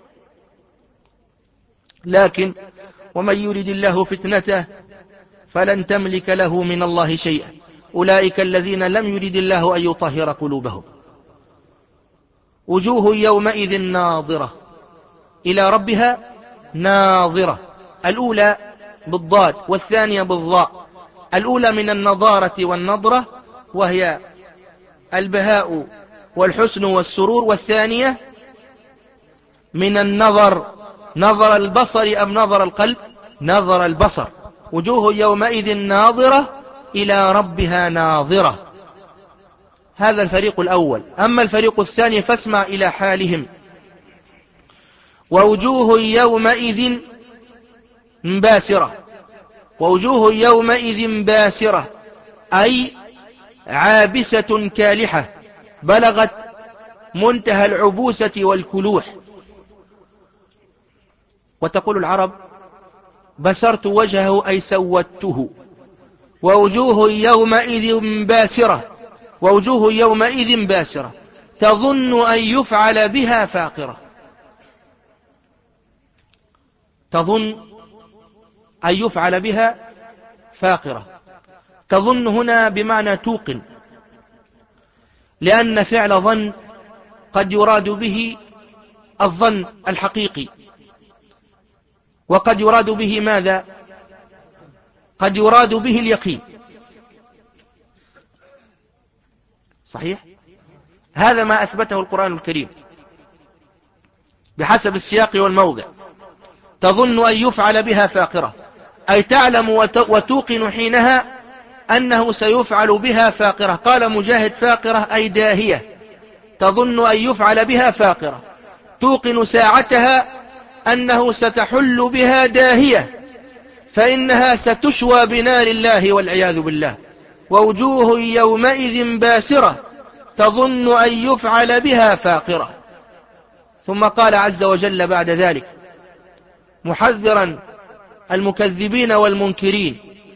لكن ومن يرد الله فتنته فلن تملك له من الله شيئا، أولئك الذين لم يرد الله أن يطهر قلوبهم. وجوه يومئذ ناظرة إلى ربها ناظرة، الأولى بالضاد والثانية بالضاء. الأولى من النظارة والنظرة وهي البهاء والحسن والسرور، والثانية من النظر، نظر البصر أم نظر القلب؟ نظر البصر. وجوه يومئذ ناظرة إلى ربها ناظرة. هذا الفريق الأول. أما الفريق الثاني فاسمع إلى حالهم: ووجوه يومئذ باسرة. ووجوه يومئذ باسرة أي عابسة كالحة، بلغت منتهى العبوسة والكلوح. وتقول العرب: بسرت وجهه أي سودته. ووجوه يومئذ باسرة، ووجوه يومئذ باسرة تظن أن يفعل بها فاقرة. تظن أن يفعل بها فاقرة. تظن هنا بمعنى توقن، لأن فعل ظن قد يراد به الظن الحقيقي، وقد يراد به ماذا؟ قد يراد به اليقين. صحيح؟ هذا ما أثبته القرآن الكريم بحسب السياق والموضع. تظن أن يفعل بها فاقرة أي تعلم وتوقن حينها أنه سيفعل بها فاقرة. قال مجاهد: فاقرة أي داهية. تظن أن يفعل بها فاقرة، توقن ساعتها أنه ستحل بها داهية، فإنها ستشوى بنار الله والعياذ بالله. ووجوه يومئذ باسرة تظن أن يفعل بها فاقرة. ثم قال عز وجل بعد ذلك محذرا المكذبين والمنكرين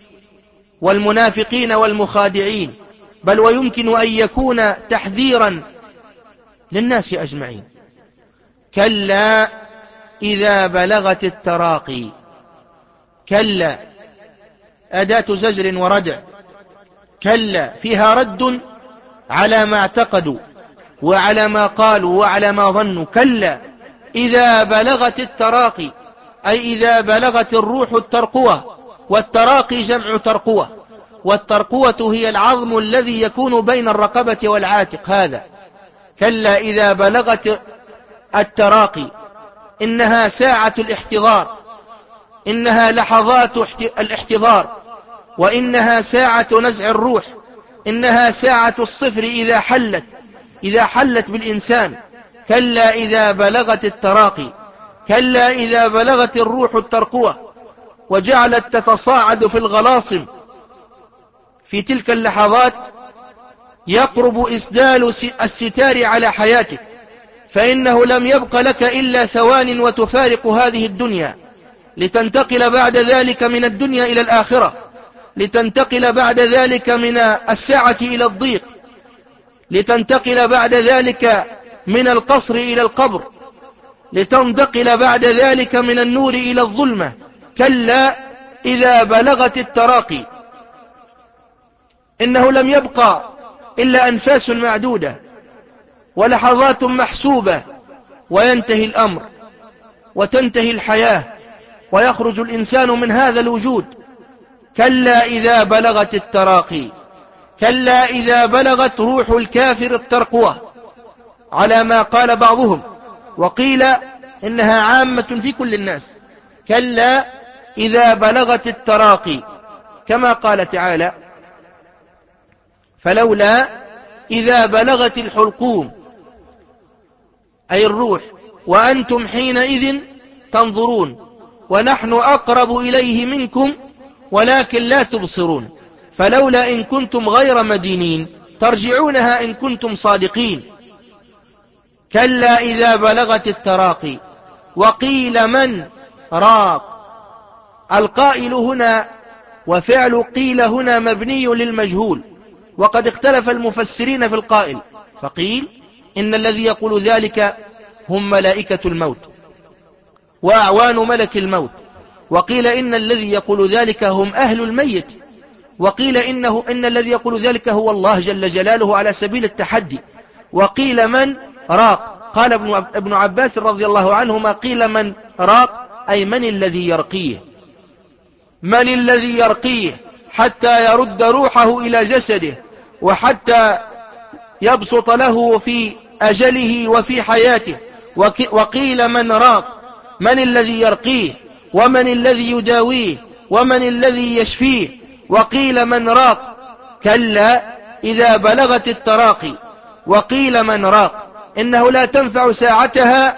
والمنافقين والمخادعين، بل ويمكن أن يكون تحذيرا للناس أجمعين: كلا إذا بلغت التراقي. كلا أداة زجر وردع، كلا فيها رد على ما اعتقدوا وعلى ما قالوا وعلى ما ظنوا. كلا إذا بلغت التراقي أي إذا بلغت الروح الترقوة، والتراقي جمع ترقوة، والترقوة هي العظم الذي يكون بين الرقبة والعاتق. هذا كلا إذا بلغت التراقي، إنها ساعة الاحتضار، إنها لحظات الاحتضار، وإنها ساعة نزع الروح، إنها ساعة الصفر إذا حلت إذا حلت بالإنسان. كلا إذا بلغت التراقي، كلا إذا بلغت الروح الترقوة وجعلت تتصاعد في الغلاصم. في تلك اللحظات يقرب إسدال الستار على حياتك، فإنه لم يبق لك إلا ثوان وتفارق هذه الدنيا، لتنتقل بعد ذلك من الدنيا إلى الآخرة، لتنتقل بعد ذلك من الساعة إلى الضيق، لتنتقل بعد ذلك من القصر إلى القبر، لتنتقل بعد ذلك من النور إلى الظلمة. كلا إذا بلغت التراقي، إنه لم يبقى إلا أنفاس معدودة ولحظات محسوبة، وينتهي الأمر وتنتهي الحياة ويخرج الإنسان من هذا الوجود. كلا إذا بلغت التراقي، كلا إذا بلغت روح الكافر الترقوة. على ما قال بعضهم، وقيل إنها عامة في كل الناس. كلا إذا بلغت التراقي، كما قال تعالى: فلولا إذا بلغت الحلقوم، أي الروح، وأنتم حينئذ تنظرون ونحن أقرب إليه منكم ولكن لا تبصرون، فلولا إن كنتم غير مدينين ترجعونها إن كنتم صادقين. كلا إذا بلغت التراقي. وقيل من راق. القائل هنا وفعل قيل هنا مبني للمجهول، وقد اختلف المفسرين في القائل، فقيل إن الذي يقول ذلك هم ملائكة الموت وأعوان ملك الموت، وقيل إن الذي يقول ذلك هم أهل الميت، وقيل إنه إن الذي يقول ذلك هو الله جل جلاله على سبيل التحدي. وقيل من راق. قال ابن عباس رضي الله عنهما: قيل من راق أي من الذي يرقيه، من الذي يرقيه حتى يرد روحه إلى جسده، وحتى يبسط له في أجله وفي حياته. وقيل من راق، من الذي يرقيه، ومن الذي يداويه، ومن الذي يشفيه. وقيل من راق. كلا إذا بلغت التراقي. وقيل من راق، إنه لا تنفع ساعتها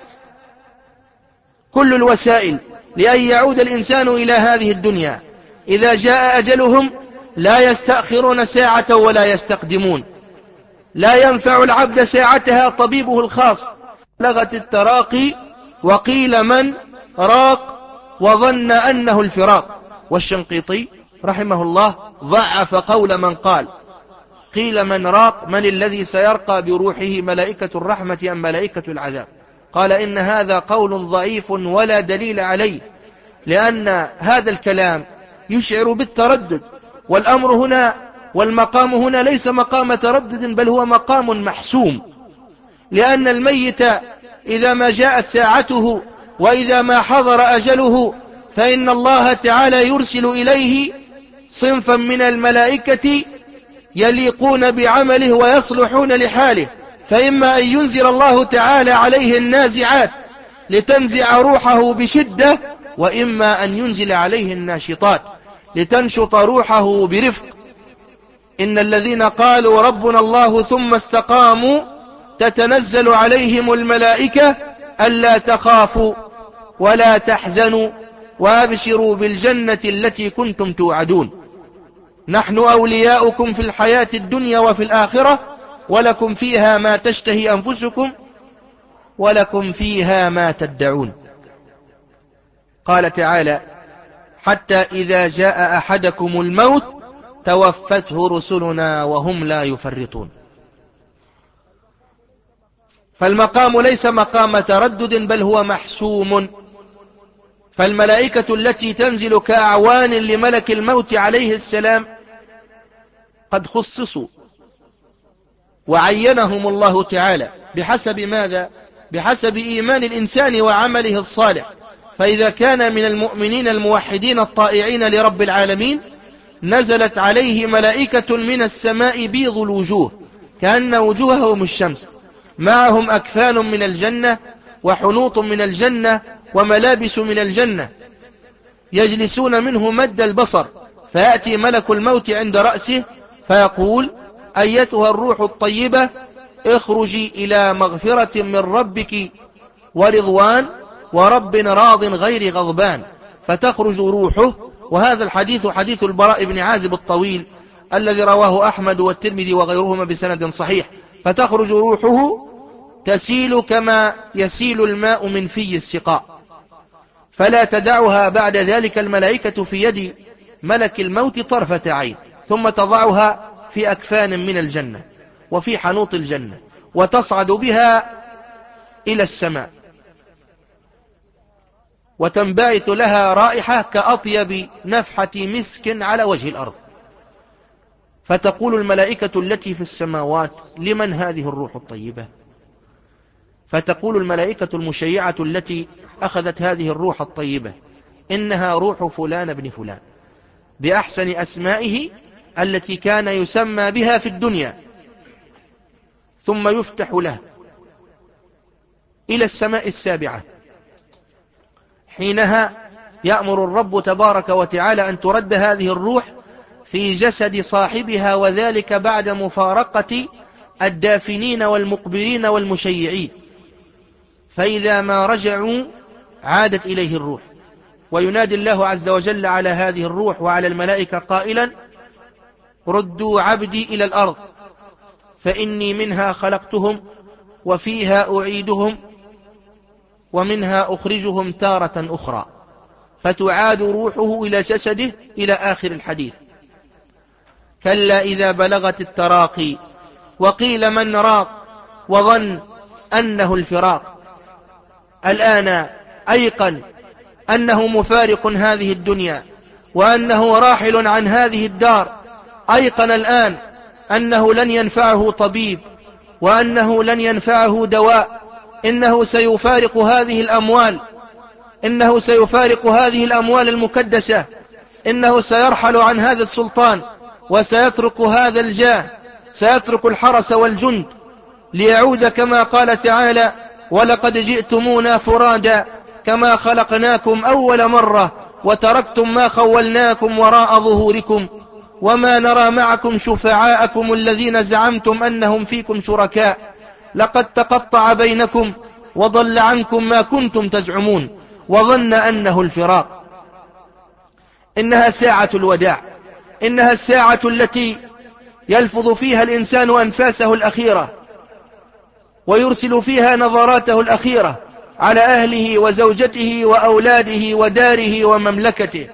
كل الوسائل لأن يعود الإنسان إلى هذه الدنيا. إذا جاء أجلهم لا يستأخرون ساعة ولا يستقدمون، لا ينفع العبد ساعتها طبيبه الخاص. بلغت التراقي. وقيل من راق وظن أنه الفراق. والشنقيطي رحمه الله ضعف قول من قال: قيل من راق، من الذي سيرقى بروحه، ملائكة الرحمة أم ملائكة العذاب؟ قال إن هذا قول ضعيف ولا دليل عليه، لأن هذا الكلام يشعر بالتردد، والأمر هنا والمقام هنا ليس مقام تردد، بل هو مقام محسوم، لأن الميت إذا ما جاءت ساعته وإذا ما حضر أجله فإن الله تعالى يرسل إليه صنفا من الملائكة يليقون بعمله ويصلحون لحاله، فإما أن ينزل الله تعالى عليه النازعات لتنزع روحه بشدة، وإما أن ينزل عليه الناشطات لتنشط روحه برفق. إن الذين قالوا ربنا الله ثم استقاموا تتنزل عليهم الملائكة ألا تخافوا ولا تحزنوا وأبشروا بالجنة التي كنتم توعدون، نحن أولياؤكم في الحياة الدنيا وفي الآخرة ولكم فيها ما تشتهي أنفسكم ولكم فيها ما تدعون. قال تعالى: حتى إذا جاء أحدكم الموت توفته رسلنا وهم لا يفرطون. فالمقام ليس مقام تردد بل هو محسوم. فالملائكة التي تنزل كأعوان لملك الموت عليه السلام قد خصصوا وعينهم الله تعالى بحسب ماذا؟ بحسب إيمان الإنسان وعمله الصالح. فإذا كان من المؤمنين الموحدين الطائعين لرب العالمين نزلت عليه ملائكة من السماء بيض الوجوه كأن وجوههم الشمس، معهم أكفان من الجنة وحنوط من الجنة وملابس من الجنة، يجلسون منه مد البصر، فيأتي ملك الموت عند رأسه فيقول: أيتها الروح الطيبة اخرجي إلى مغفرة من ربك ورضوان ورب راض غير غضبان، فتخرج روحه. وهذا الحديث حديث البراء بن عازب الطويل الذي رواه أحمد والترمذي وغيرهما بسند صحيح. فتخرج روحه تسيل كما يسيل الماء من في السقاء، فلا تدعها بعد ذلك الملائكة في يد ملك الموت طرفة عين، ثم تضعها في أكفان من الجنة وفي حنوط الجنة وتصعد بها إلى السماء، وتنبعث لها رائحة كأطيب نفحة مسك على وجه الأرض. فتقول الملائكة التي في السماوات: لمن هذه الروح الطيبة؟ فتقول الملائكة المشيعة التي أخذت هذه الروح الطيبة: إنها روح فلان بن فلان، بأحسن أسمائه التي كان يسمى بها في الدنيا. ثم يفتح له إلى السماء السابعة. حينها يأمر الرب تبارك وتعالى أن ترد هذه الروح في جسد صاحبها، وذلك بعد مفارقة الدافنين والمقبرين والمشيعين. فإذا ما رجعوا عادت إليه الروح، وينادي الله عز وجل على هذه الروح وعلى الملائكة قائلا: ردوا عبدي إلى الأرض فإني منها خلقتهم وفيها أعيدهم ومنها أخرجهم تارة أخرى. فتعاد روحه إلى جسده إلى آخر الحديث. كلا إذا بلغت التراقي وقيل من راق وظن أنه الفراق. الآن أيقن أنه مفارق هذه الدنيا وأنه راحل عن هذه الدار. أيقن الآن أنه لن ينفعه طبيب وأنه لن ينفعه دواء. إنه سيفارق هذه الأموال، إنه سيفارق هذه الأموال المكدسة، إنه سيرحل عن هذا السلطان وسيترك هذا الجاه، سيترك الحرس والجند ليعود كما قال تعالى: ولقد جئتمونا فرادا كما خلقناكم أول مرة وتركتم ما خولناكم وراء ظهوركم وما نرى معكم شفعاءكم الذين زعمتم أنهم فيكم شركاء لقد تقطع بينكم وضل عنكم ما كنتم تزعمون وظن أنه الفراق. إنها ساعة الوداع، إنها الساعة التي يلفظ فيها الإنسان أنفاسه الأخيرة ويرسل فيها نظراته الأخيرة على أهله وزوجته وأولاده وداره ومملكته.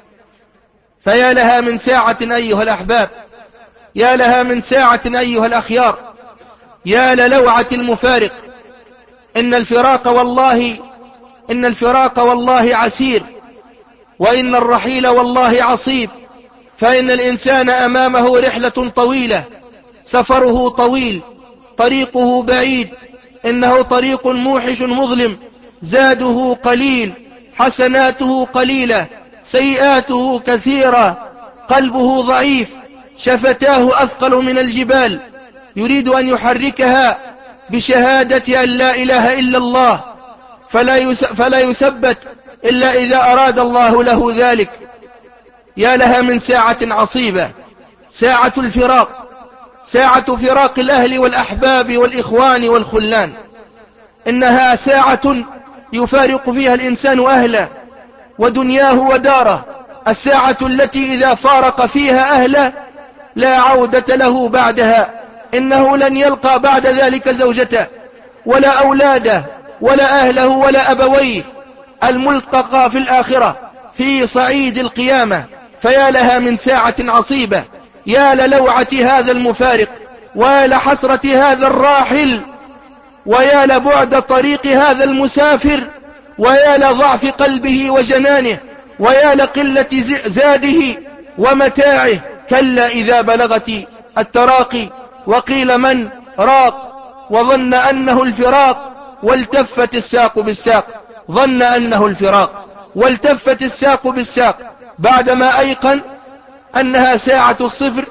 فيا لها من ساعة أيها الأحباب، يا لها من ساعة أيها الأخيار، يا للوعة المفارق. إن الفراق والله إن الفراق والله عسير، وإن الرحيل والله عصيب. فإن الإنسان أمامه رحلة طويلة، سفره طويل، طريقه بعيد، إنه طريق موحش مظلم، زاده قليل، حسناته قليلة، سيئاته كثيرة، قلبه ضعيف، شفتاه أثقل من الجبال، يريد أن يحركها بشهادة أن لا إله إلا الله، فلا فلا يثبت إلا إذا أراد الله له ذلك. يا لها من ساعة عصيبة، ساعة الفراق، ساعة فراق الأهل والأحباب والإخوان والخلان. إنها ساعة يفارق فيها الإنسان أهله ودنياه وداره، الساعة التي إذا فارق فيها أهله لا عودة له بعدها. إنه لن يلقى بعد ذلك زوجته ولا أولاده ولا أهله ولا أبويه، الملتقى في الآخرة في صعيد القيامة. فيا لها من ساعة عصيبة، يا للوعة هذا المفارق، ويا لحسرة هذا الراحل، ويا لبعد طريق هذا المسافر، ويا لضعف قلبه وجنانه، ويا لقلة زاده ومتاعه. كلا إذا بلغت التراقي وقيل من راق وظن أنه الفراق والتفت الساق بالساق. ظن أنه الفراق والتفت الساق بالساق بعدما أيقن أنها ساعة الصفر،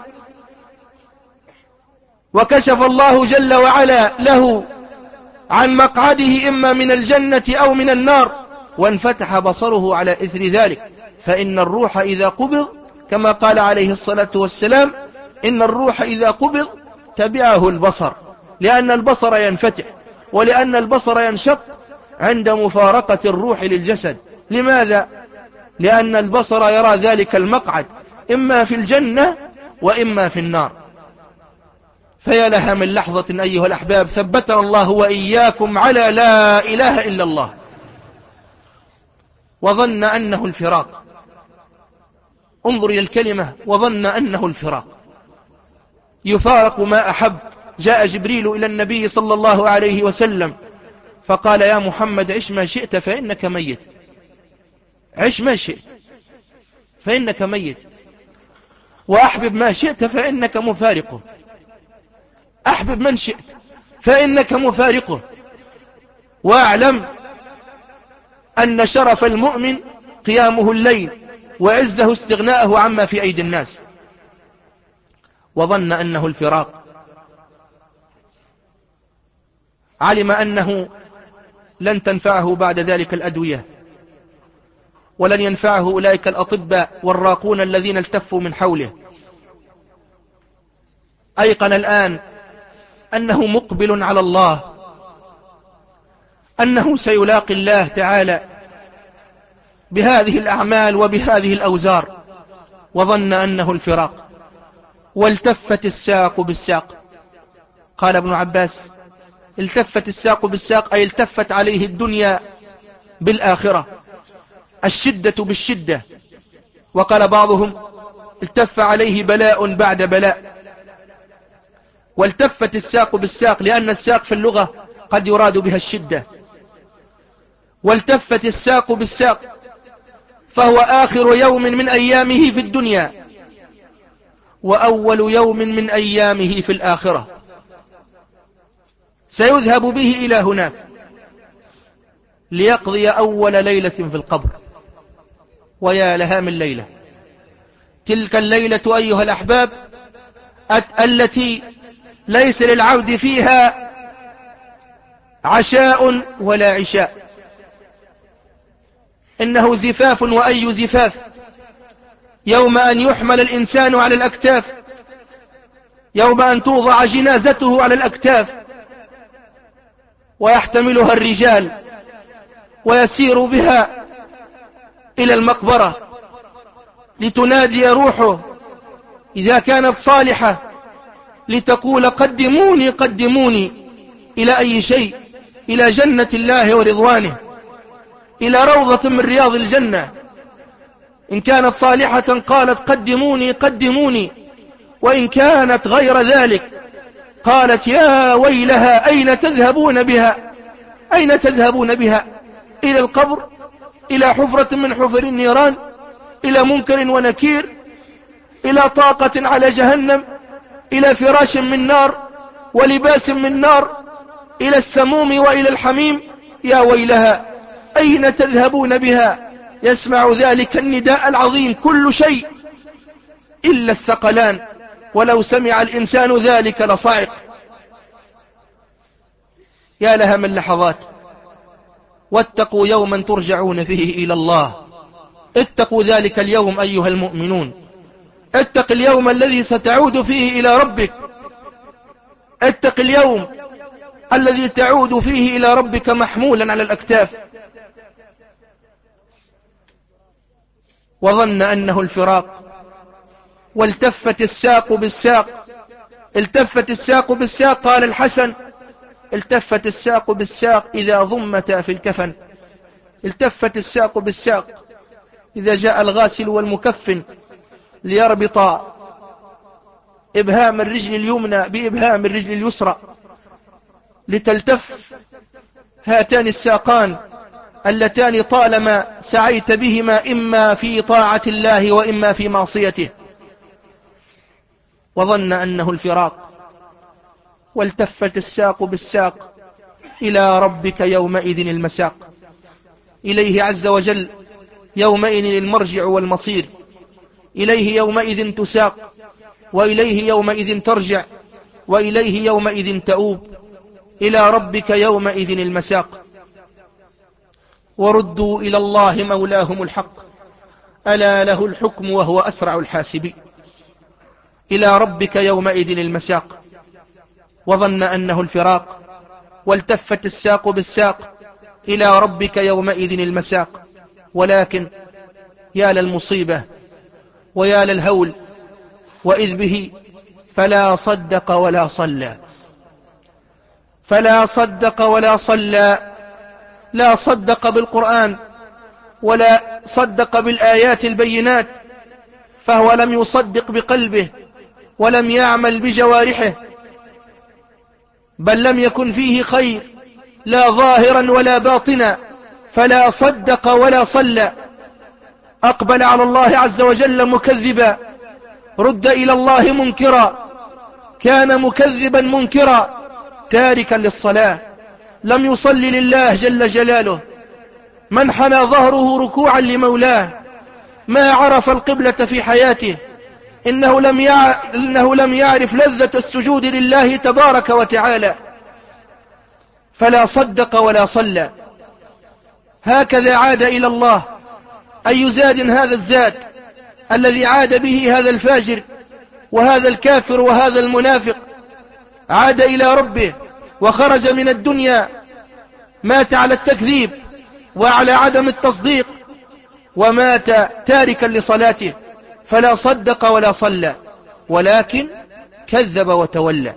وكشف الله جل وعلا له عن مقعده إما من الجنة أو من النار، وانفتح بصره على إثر ذلك. فإن الروح إذا قبض كما قال عليه الصلاة والسلام: إن الروح إذا قبض تبعه البصر، لأن البصر ينفتح ولأن البصر ينشق عند مفارقة الروح للجسد. لماذا؟ لأن البصر يرى ذلك المقعد إما في الجنة وإما في النار. فيا لها من لحظة أيها الأحباب، ثبتنا الله وإياكم على لا إله إلا الله. وظن أنه الفراق، انظر إلى الكلمة، وظن أنه الفراق، يفارق ما أحب. جاء جبريل إلى النبي صلى الله عليه وسلم فقال: يا محمد عش ما شئت فإنك ميت، عش ما شئت فإنك ميت، وأحبب ما شئت فإنك مفارقه، أحبب من شئت فإنك مفارقه. واعلم أن شرف المؤمن قيامه الليل وعزه استغناءه عما في أيدي الناس. وظن أنه الفراق، علم أنه لن تنفعه بعد ذلك الأدوية، ولن ينفعه أولئك الأطباء والراقون الذين التفوا من حوله. أيقن الآن أنه مقبل على الله، أنه سيلاقي الله تعالى بهذه الأعمال وبهذه الأوزار، وظن أنه الفراق، والتفت الساق بالساق. قال ابن عباس: التفت الساق بالساق، أي التفت عليه الدنيا بالآخرة، الشدة بالشدة. وقال بعضهم: التف عليه بلاء بعد بلاء. والتفت الساق بالساق لأن الساق في اللغة قد يراد بها الشدة. والتفت الساق بالساق فهو آخر يوم من أيامه في الدنيا، وأول يوم من أيامه في الآخرة. سيذهب به إلى هناك ليقضي أول ليلة في القبر. ويا لها من ليلة! تلك الليلة أيها الأحباب التي ليس للعبد فيها عشاء ولا عشاء، إنه زفاف وأي زفاف، يوم أن يحمل الإنسان على الأكتاف، يوم أن توضع جنازته على الأكتاف ويحتملها الرجال ويسير بها إلى المقبرة لتنادي روحه إذا كانت صالحة لتقول: قدموني قدموني. إلى أي شيء؟ إلى جنة الله ورضوانه، إلى روضة من رياض الجنة. إن كانت صالحة قالت: قدموني قدموني. وإن كانت غير ذلك قالت: يا ويلها، أين تذهبون بها؟ أين تذهبون بها؟ إلى القبر، إلى حفرة من حفر النيران، إلى منكر ونكير، إلى طاقة على جهنم، إلى فراش من نار ولباس من نار، إلى السموم وإلى الحميم. يا ويلها، أين تذهبون بها؟ يسمع ذلك النداء العظيم كل شيء إلا الثقلان، ولو سمع الإنسان ذلك لصعق. يا لها من لحظات! واتقوا يوما ترجعون فيه إلى الله. اتقوا ذلك اليوم أيها المؤمنون، اتق اليوم الذي ستعود فيه إلى ربك، اتق اليوم الذي تعود فيه إلى ربك محمولا على الأكتاف. وظن أنه الفراق، والتفت الساق بالساق. التفت الساق بالساق، قال الحسن: التفت الساق بالساق إذا ضمتا في الكفن. التفت الساق بالساق إذا جاء الغاسل والمكفن ليربط إبهام الرجل اليمنى بإبهام الرجل اليسرى، لتلتف هاتان الساقان اللتان طالما سعيت بهما إما في طاعة الله وإما في معصيته. وظن أنه الفراق، والتفت الساق بالساق إلى ربك يومئذ المساق. إليه عز وجل يومئذ المرجع والمصير، إليه يومئذ تساق، وإليه يومئذ ترجع، وإليه يومئذ تؤوب. إلى ربك يومئذ المساق. وردوا إلى الله مولاهم الحق، ألا له الحكم وهو أسرع الحاسبين. إلى ربك يومئذ المساق. وظن أنه الفراق، والتفت الساق بالساق إلى ربك يومئذ المساق. ولكن يا للمصيبة ويا للهول، وإذ به فلا صدق ولا صلى. فلا صدق ولا صلى، لا صدق بالقرآن ولا صدق بالآيات البينات، فهو لم يصدق بقلبه ولم يعمل بجوارحه، بل لم يكن فيه خير لا ظاهرا ولا باطنا. فلا صدق ولا صلى، أقبل على الله عز وجل مكذبا، رد إلى الله منكرا، كان مكذبا منكرا تاركا للصلاة، لم يصل لله جل جلاله، منحنى ظهره ركوعا لمولاه، ما عرف القبلة في حياته، إنه لم يع... إنه لم يعرف لذة السجود لله تبارك وتعالى. فلا صدق ولا صلى، هكذا عاد إلى الله. أي زاد هذا الزاد الذي عاد به هذا الفاجر وهذا الكافر وهذا المنافق؟ عاد إلى ربه وخرج من الدنيا، مات على التكذيب وعلى عدم التصديق، ومات تاركا لصلاته، فلا صدق ولا صلى، ولكن كذب وتولى.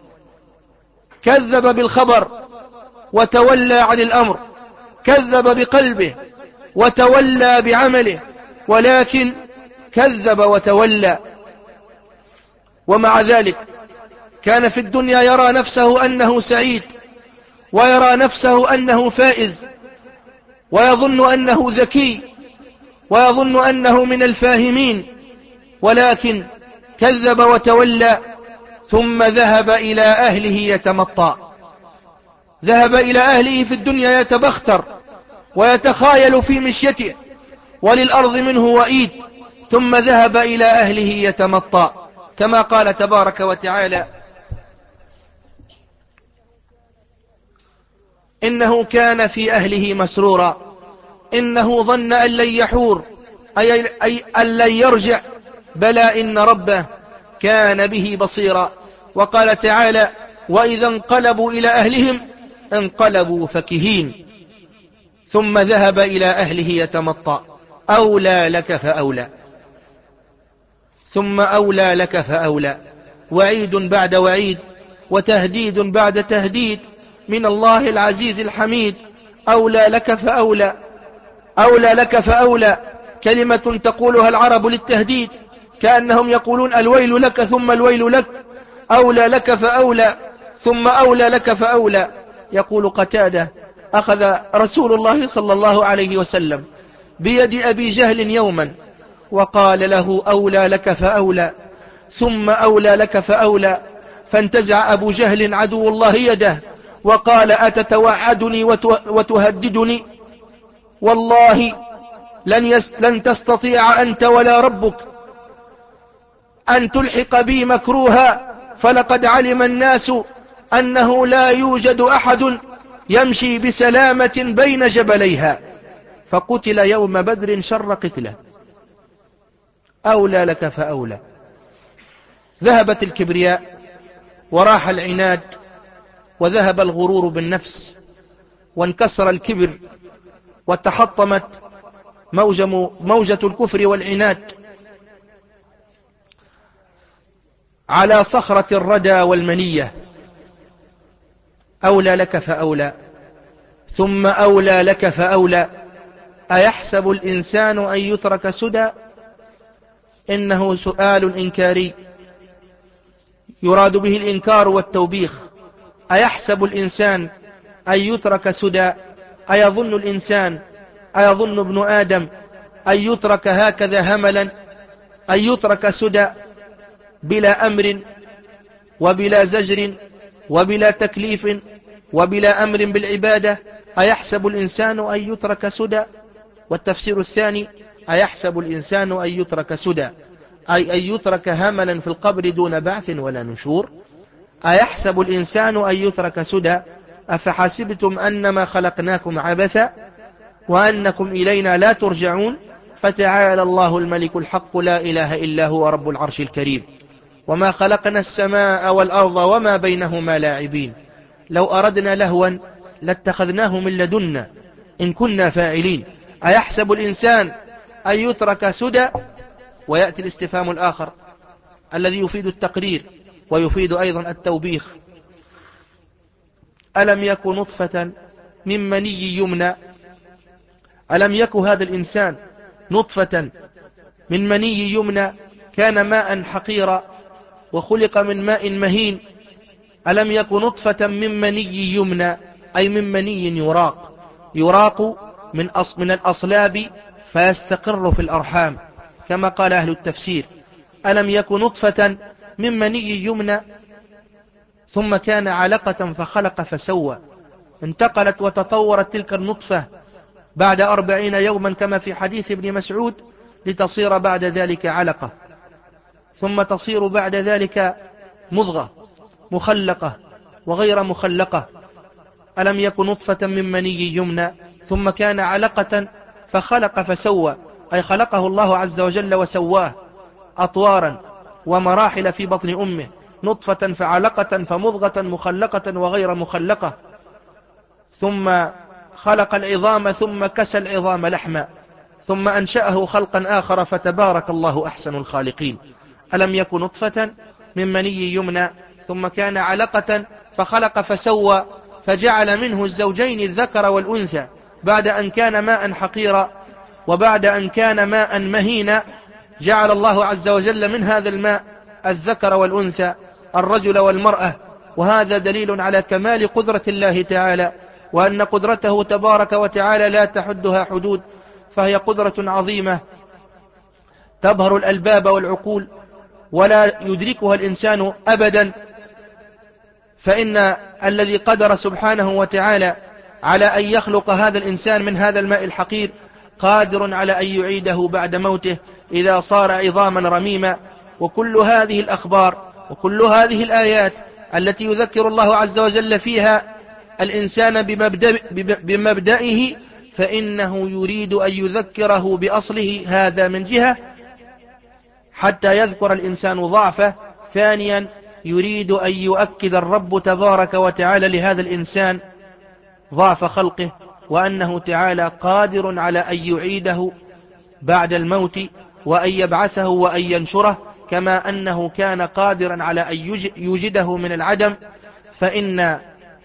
كذب بالخبر وتولى عن الأمر، كذب بقلبه وتولى بعمله، ولكن كذب وتولى. ومع ذلك كان في الدنيا يرى نفسه أنه سعيد، ويرى نفسه أنه فائز، ويظن أنه ذكي، ويظن أنه من الفاهمين، ولكن كذب وتولى. ثم ذهب إلى أهله يتمطى، ذهب إلى أهله في الدنيا يتبختر ويتخايل في مشيته، وللأرض منه وئيد، ثم ذهب إلى أهله يتمطى، كما قال تبارك وتعالى: إنه كان في أهله مسرورا، إنه ظن أن لن يحور، أي, أي أن لن يرجع، بلى إن ربه كان به بصيرا. وقال تعالى: وإذا انقلبوا إلى أهلهم انقلبوا فكهين. ثم ذهب إلى أهله يتمطى، أولى لك فأولى، ثم أولى لك فأولى. وعيد بعد وعيد، وتهديد بعد تهديد من الله العزيز الحميد. أولى لك فأولى، أولى لك فأولى، كلمة تقولها العرب للتهديد، كأنهم يقولون الويل لك ثم الويل لك. أولى لك فأولى، ثم أولى لك فأولى. يقول قتادة: أخذ رسول الله صلى الله عليه وسلم بيد أبي جهل يوما وقال له: أولى لك فأولى، ثم أولى لك فأولى. فانتزع أبو جهل عدو الله يده وقال: أتتوعدني وتهددني؟ والله لن, يس لن تستطيع أنت ولا ربك أن تلحق بي مكروها، فلقد علم الناس أنه لا يوجد أحد يمشي بسلامة بين جبليها، فقتل يوم بدر شر قتله. أولى لك فأولى. ذهبت الكبرياء وراح العناد، وذهب الغرور بالنفس، وانكسر الكبر، وتحطمت موجة الكفر والعناد على صخرة الردى والمنية. أولى لك فأولى، ثم أولى لك فأولى. أيحسب الإنسان أن يترك سدى؟ إنه سؤال إنكاري يراد به الإنكار والتوبيخ. أيحسب الإنسان أن يترك سدى؟ أيظن الإنسان، أيظن ابن آدم أن يترك هكذا هملا، أن يترك سدى بلا أمر وبلا زجر وبلا تكليف وبلا أمر بالعبادة؟ أيحسب الإنسان أن يترك سدى؟ والتفسير الثاني: أيحسب الإنسان أن يترك سدى، أي أن يترك هملا في القبر دون بعث ولا نشور. أيحسب الإنسان أن يترك سدى، أفحسبتم أنما خلقناكم عبثا وأنكم إلينا لا ترجعون، فتعالى الله الملك الحق لا إله إلا هو رب العرش الكريم. وما خلقنا السماء والأرض وما بينهما لاعبين، لو أردنا لهوا لاتخذناه من لدنا إن كنا فاعلين. أيحسب الإنسان أن يترك سدى؟ ويأتي الاستفهام الآخر الذي يفيد التقرير ويفيد أيضا التوبيخ: ألم يك نطفة من مني يمنى؟ ألم يك هذا الإنسان نطفة من مني يمنى، كان ماء حقيرا وخلق من ماء مهين. ألم يك نطفة من مني يمنى، أي من مني يراق، يراق من, أص من الأصلاب فيستقر في الأرحام، كما قال أهل التفسير: ألم يك نطفة من مني يمنى، ثم كان علقة فخلق فسوى. انتقلت وتطورت تلك النطفة بعد أربعين يوما كما في حديث ابن مسعود، لتصير بعد ذلك علقة، ثم تصير بعد ذلك مضغة مخلقة وغير مخلقة. ألم يك نطفة من مني يمنى، ثم كان علقة فخلق فسوى، أي خلقه الله عز وجل وسواه أطوارا ومراحل في بطن أمه، نطفة فعلقة فمضغة مخلقة وغير مخلقة، ثم خلق العظام ثم كسى العظام لحما، ثم أنشأه خلقا آخر فتبارك الله أحسن الخالقين. ألم يكن نطفة من مني يمنى ثم كان علقة فخلق فسوى فجعل منه الزوجين الذكر والأنثى، بعد أن كان ماء حقيرا وبعد أن كان ماء مهينا جعل الله عز وجل من هذا الماء الذكر والأنثى، الرجل والمرأة. وهذا دليل على كمال قدرة الله تعالى، وأن قدرته تبارك وتعالى لا تحدها حدود، فهي قدرة عظيمة تبهر الألباب والعقول ولا يدركها الإنسان أبدا. فإن الذي قدر سبحانه وتعالى على أن يخلق هذا الإنسان من هذا الماء الحقير قادر على أن يعيده بعد موته إذا صار عظاما رميما. وكل هذه الأخبار وكل هذه الآيات التي يذكر الله عز وجل فيها الإنسان بمبدأ بمبدئه فإنه يريد أن يذكره بأصله، هذا من جهة حتى يذكر الإنسان ضعفه. ثانيا يريد أن يؤكد الرب تبارك وتعالى لهذا الإنسان ضعف خلقه، وأنه تعالى قادر على أن يعيده بعد الموت وأن يبعثه وأن ينشره، كما أنه كان قادرا على أن يوجده من العدم. فإن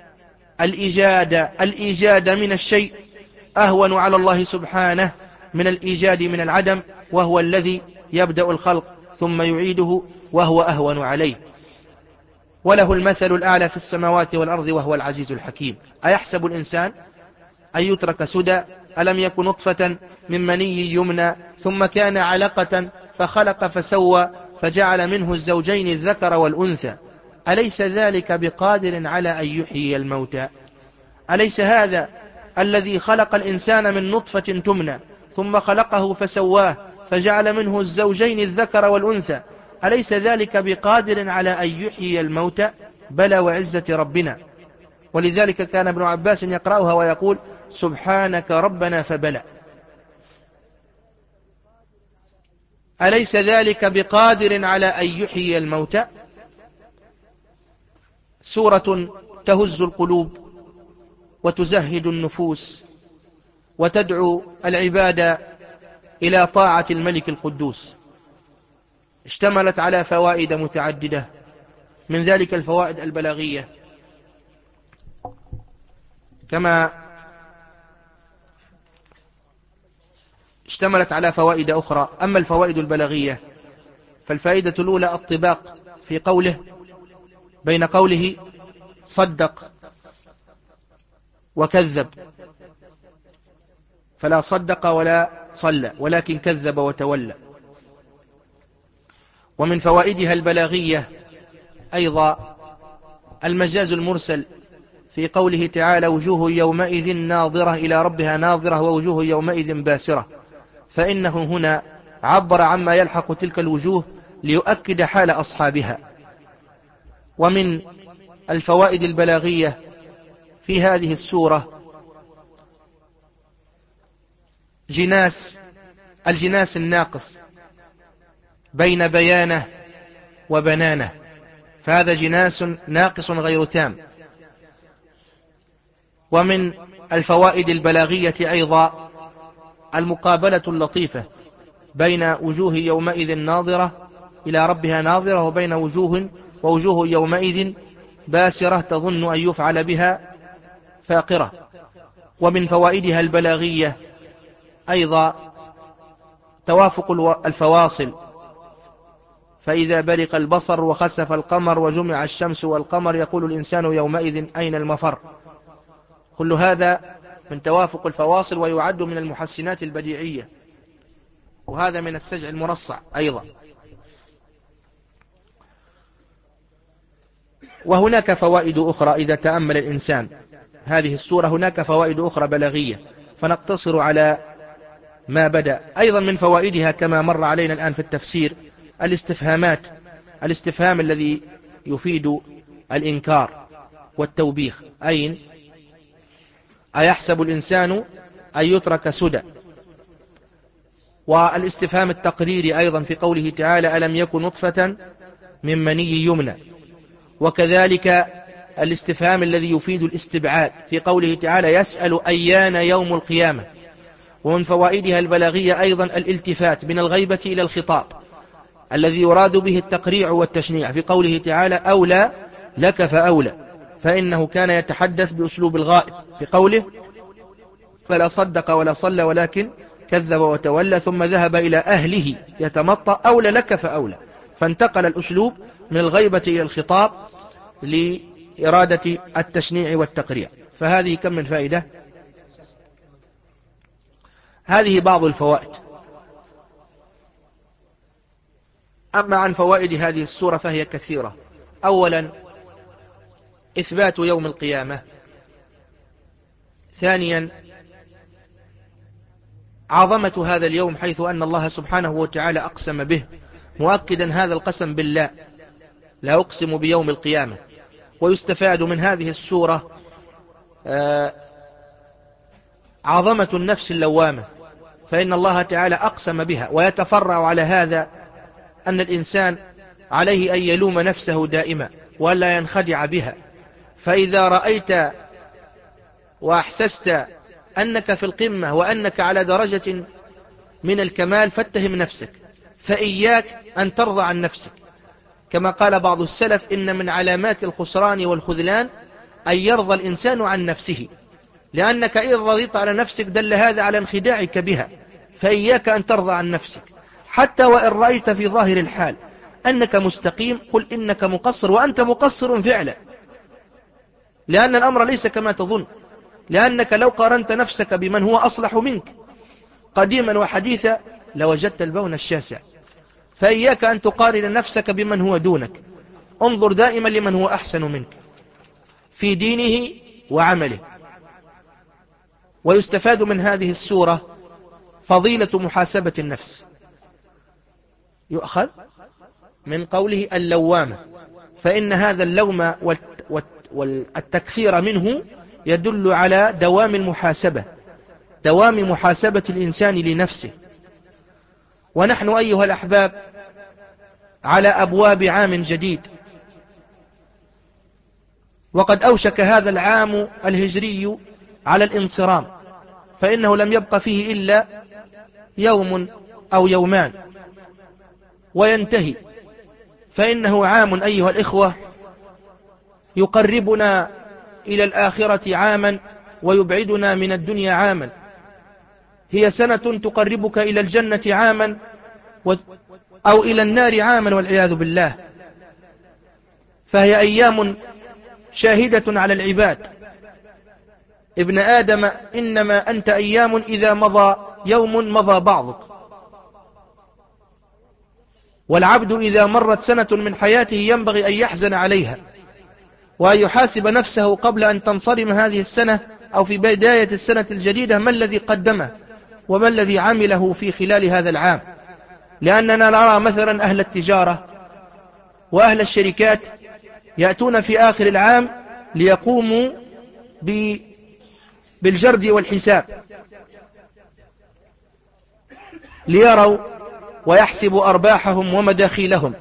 الإيجاد الإيجاد من الشيء أهون على الله سبحانه من الإيجاد من العدم، وهو الذي يبدأ الخلق ثم يعيده وهو أهون عليه. وله المثل الأعلى في السماوات والأرض وهو العزيز الحكيم. أيحسب الإنسان أن يترك سدى؟ ألم يكن نطفة من مني يمنى ثم كان علقة فخلق فسوى فجعل منه الزوجين الذكر والأنثى، أليس ذلك بقادر على أن يحيي الموتى؟ أليس هذا الذي خلق الإنسان من نطفة تمنى ثم خلقه فسواه فجعل منه الزوجين الذكر والأنثى، أليس ذلك بقادر على أن يحيي الموتى؟ بلى وعزة ربنا. ولذلك كان ابن عباس يقرأها ويقول سبحانك ربنا فبلى. أليس ذلك بقادر على أن يحيي الموتى؟ سورة تهز القلوب وتزهد النفوس وتدعو العباد إلى طاعة الملك القدوس، اشتملت على فوائد متعددة، من ذلك الفوائد البلاغية، كما اشتملت على فوائد أخرى. أما الفوائد البلاغية فالفائدة الأولى الطباق في قوله بين قوله صدق وكذب، فلا صدق ولا صلى ولكن كذب وتولى. ومن فوائدها البلاغية أيضا المجاز المرسل في قوله تعالى وجوه يومئذ ناظرة إلى ربها ناظرة ووجوه يومئذ باسرة، فإنه هنا عبر عما يلحق تلك الوجوه ليؤكد حال أصحابها. ومن الفوائد البلاغية في هذه السورة جناس الجناس الناقص بين بيانه وبنانه، فهذا جناس ناقص غير تام. ومن الفوائد البلاغية أيضا المقابلة اللطيفة بين وجوه يومئذ ناظرة إلى ربها ناظرة وبين وجوه ووجوه يومئذ باسرة تظن أن يفعل بها فاقرة. ومن فوائدها البلاغية أيضا توافق الفواصل، فإذا برق البصر وخسف القمر وجمع الشمس والقمر يقول الإنسان يومئذ أين المفر. كل هذا من توافق الفواصل ويعد من المحسنات البديعية، وهذا من السجع المرصع أيضا. وهناك فوائد أخرى إذا تأمل الإنسان هذه السورة، هناك فوائد أخرى بلاغية فنقتصر على ما بدأ. أيضا من فوائدها كما مر علينا الآن في التفسير الاستفهامات، الاستفهام الذي يفيد الإنكار والتوبيخ. أين أيحسب الإنسان أن يترك سدى. والاستفهام التقريري أيضا في قوله تعالى ألم يكن نطفة من مني يمنى. وكذلك الاستفهام الذي يفيد الاستبعاد في قوله تعالى يسأل أيان يوم القيامة. ومن فوائدها البلاغية أيضا الالتفات من الغيبة إلى الخطاب الذي يراد به التقريع والتشنيع في قوله تعالى أولى لك فأولى، فإنه كان يتحدث بأسلوب الغائب في قوله فلا صدق ولا صلى ولكن كذب وتولى ثم ذهب إلى أهله يتمطى أولى لك فأولى، فانتقل الأسلوب من الغيبة إلى الخطاب لإرادة التشنيع والتقريع. فهذه كم من فائدة؟ هذه بعض الفوائد. أما عن فوائد هذه السورة فهي كثيرة. أولا إثبات يوم القيامة. ثانيا عظمة هذا اليوم حيث أن الله سبحانه وتعالى أقسم به، مؤكدا هذا القسم بالله لا أقسم بيوم القيامة. ويستفاد من هذه السورة عظمة النفس اللوامة، فإن الله تعالى أقسم بها. ويتفرع على هذا أن الإنسان عليه أن يلوم نفسه دائما ولا ينخدع بها. فإذا رأيت وأحسست أنك في القمة وأنك على درجة من الكمال فاتهم نفسك، فإياك أن ترضى عن نفسك. كما قال بعض السلف إن من علامات الخسران والخذلان أن يرضى الإنسان عن نفسه، لأنك إن رضيت على نفسك دل هذا على انخداعك بها. فإياك أن ترضى عن نفسك حتى وإن رأيت في ظاهر الحال أنك مستقيم، قل إنك مقصر وأنت مقصر فعلا، لأن الأمر ليس كما تظن. لأنك لو قارنت نفسك بمن هو أصلح منك قديما وحديثا لوجدت البون الشاسع. فإياك أن تقارن نفسك بمن هو دونك، انظر دائما لمن هو أحسن منك في دينه وعمله. ويستفاد من هذه السورة فضيلة محاسبة النفس. يؤخذ من قوله اللوامة، فإن هذا اللوم والتكثير منه يدل على دوام المحاسبة، دوام محاسبة الإنسان لنفسه. ونحن أيها الأحباب على أبواب عام جديد، وقد أوشك هذا العام الهجري على الانصرام، فإنه لم يبق فيه إلا يوم أو يومان وينتهي. فإنه عام أيها الإخوة يقربنا إلى الآخرة عاما ويبعدنا من الدنيا عاما. هي سنة تقربك إلى الجنة عاما أو إلى النار عاما والعياذ بالله. فهي أيام شاهدة على العباد. ابن آدم إنما أنت أيام إذا مضى يوم مضى بعضك. والعبد إذا مرت سنة من حياته ينبغي أن يحزن عليها وأن يحاسب نفسه قبل أن تنصرم هذه السنة أو في بداية السنة الجديدة ما الذي قدمه وما الذي عمله في خلال هذا العام. لأننا نرى مثلا أهل التجارة وأهل الشركات يأتون في آخر العام ليقوموا بالجرد والحساب، ليروا ويحسبوا أرباحهم ومداخيلهم.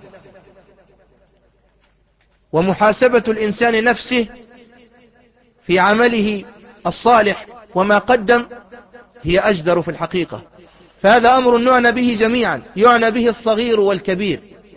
ومحاسبة الإنسان نفسه في عمله الصالح وما قدم هي أجدر في الحقيقة. فهذا أمر يعنى به جميعا، يعنى به الصغير والكبير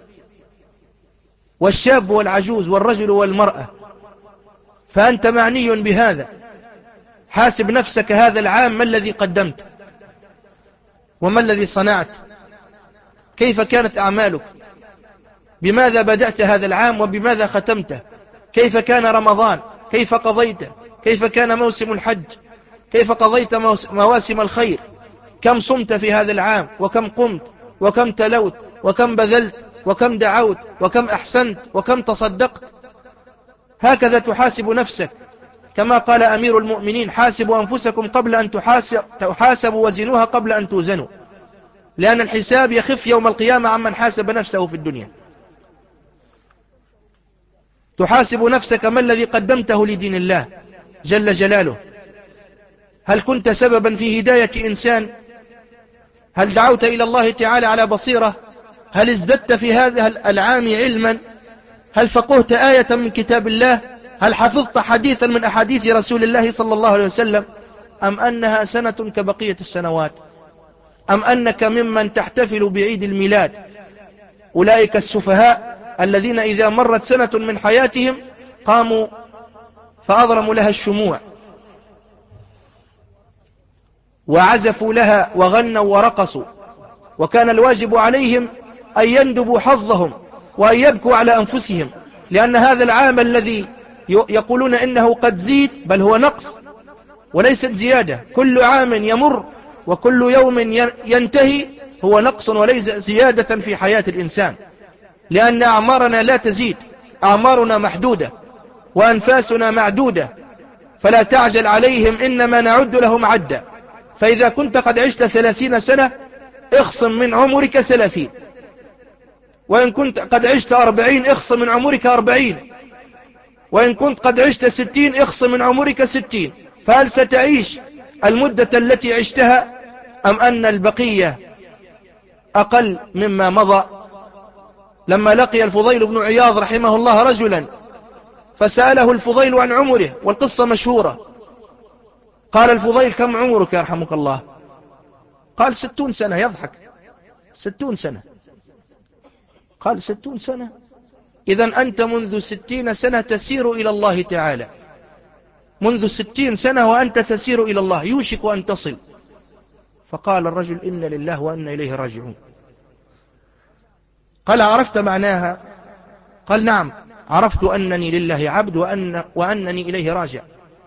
والشاب والعجوز والرجل والمرأة. فأنت معني بهذا. حاسب نفسك هذا العام ما الذي قدمت وما الذي صنعت، كيف كانت أعمالك، بماذا بدأت هذا العام وبماذا ختمته، كيف كان رمضان، كيف قضيته، كيف كان موسم الحج، كيف قضيت مواسم الخير، كم صمت في هذا العام وكم قمت وكم تلوت وكم بذلت وكم دعوت وكم أحسنت وكم تصدقت. هكذا تحاسب نفسك، كما قال أمير المؤمنين حاسبوا أنفسكم قبل أن تحاسبوا وزنوها قبل أن توزنوا. لأن الحساب يخف يوم القيامة عمن حاسب نفسه في الدنيا. تحاسب نفسك ما الذي قدمته لدين الله جل جلاله. هل كنت سببا في هداية إنسان؟ هل دعوت إلى الله تعالى على بصيرة؟ هل ازددت في هذا العام علما؟ هل فقهت آية من كتاب الله؟ هل حفظت حديثا من أحاديث رسول الله صلى الله عليه وسلم؟ أم أنها سنة كبقية السنوات؟ أم أنك ممن تحتفل بعيد الميلاد؟ أولئك السفهاء الذين إذا مرت سنة من حياتهم قاموا فأضرموا لها الشموع وعزفوا لها وغنوا ورقصوا، وكان الواجب عليهم أن يندبوا حظهم وأن يبكوا على أنفسهم، لأن هذا العام الذي يقولون إنه قد زيد بل هو نقص وليست زيادة. كل عام يمر وكل يوم ينتهي هو نقص وليس زيادة في حياة الإنسان، لأن أعمارنا لا تزيد، أعمارنا محدودة وأنفاسنا معدودة، فلا تعجل عليهم إنما نعد لهم عدا. فإذا كنت قد عشت ثلاثين سنة اخصم من عمرك ثلاثين، وإن كنت قد عشت أربعين اخصم من عمرك أربعين، وإن كنت قد عشت ستين اخصم من عمرك ستين. فهل ستعيش المدة التي عشتها أم أن البقية أقل مما مضى؟ لما لقي الفضيل بن عياض رحمه الله رجلا فسأله الفضيل عن عمره، والقصة مشهورة، قال الفضيل: كم عمرك يرحمك الله؟ قال: ستون سنة. يضحك: ستون سنة. قال: ستون سنة؟ إذن أنت منذ ستين سنة تسير إلى الله تعالى، منذ ستين سنة وأنت تسير إلى الله، يوشك أن تصل. فقال الرجل: إن لله وإنا إليه راجعون. قال: عرفت معناها؟ قال: نعم، عرفت أنني لله عبد وأن وأنني إليه راجع.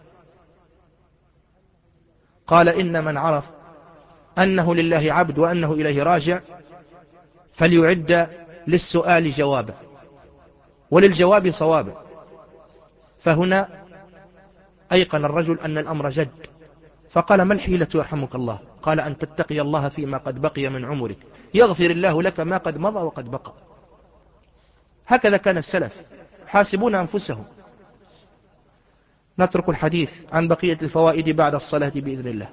قال: إن من عرف أنه لله عبد وأنه إليه راجع فليعد للسؤال جوابا وللجواب صوابا. فهنا أيقن الرجل أن الأمر جد، فقال: ما الحيلة يرحمك الله؟ قال: أن تتقي الله فيما قد بقي من عمرك، يغفر الله لك ما قد مضى وقد بقى. هكذا كان السلف حاسبون أنفسهم. نترك الحديث عن بقية الفوائد بعد الصلاة بإذن الله.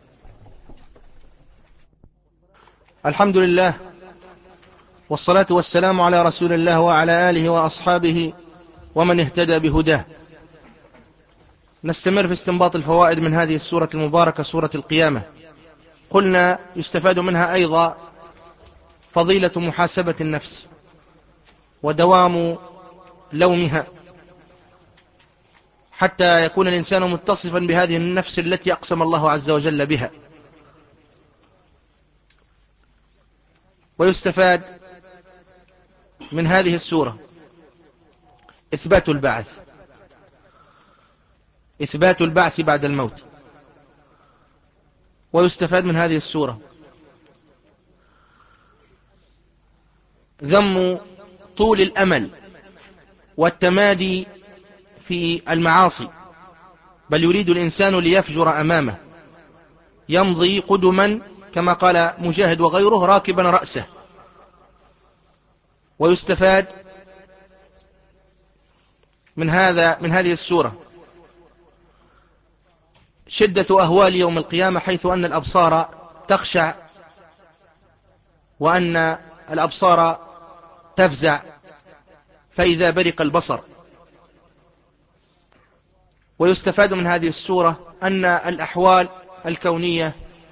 الحمد لله والصلاة والسلام على رسول الله وعلى آله وأصحابه ومن اهتدى بهداه. نستمر في استنباط الفوائد من هذه السورة المباركة، سورة القيامة. قلنا يستفاد منها أيضا فضيلة محاسبة النفس ودوام لومها، حتى يكون الإنسان متصفا بهذه النفس التي أقسم الله عز وجل بها. ويستفاد من هذه السورة إثبات البعث، إثبات البعث بعد الموت. ويستفاد من هذه السورة ذم طول الأمل والتمادي في المعاصي، بل يريد الإنسان ليفجر أمامه، يمضي قدما كما قال مجاهد وغيره راكبا رأسه. ويستفاد من هذا من هذه السورة شدة أهوال يوم القيامة، حيث أن الأبصار تخشع وأن الأبصار تفزع فإذا برق البصر. ويستفاد من هذه السورة أن الأحوال الكونية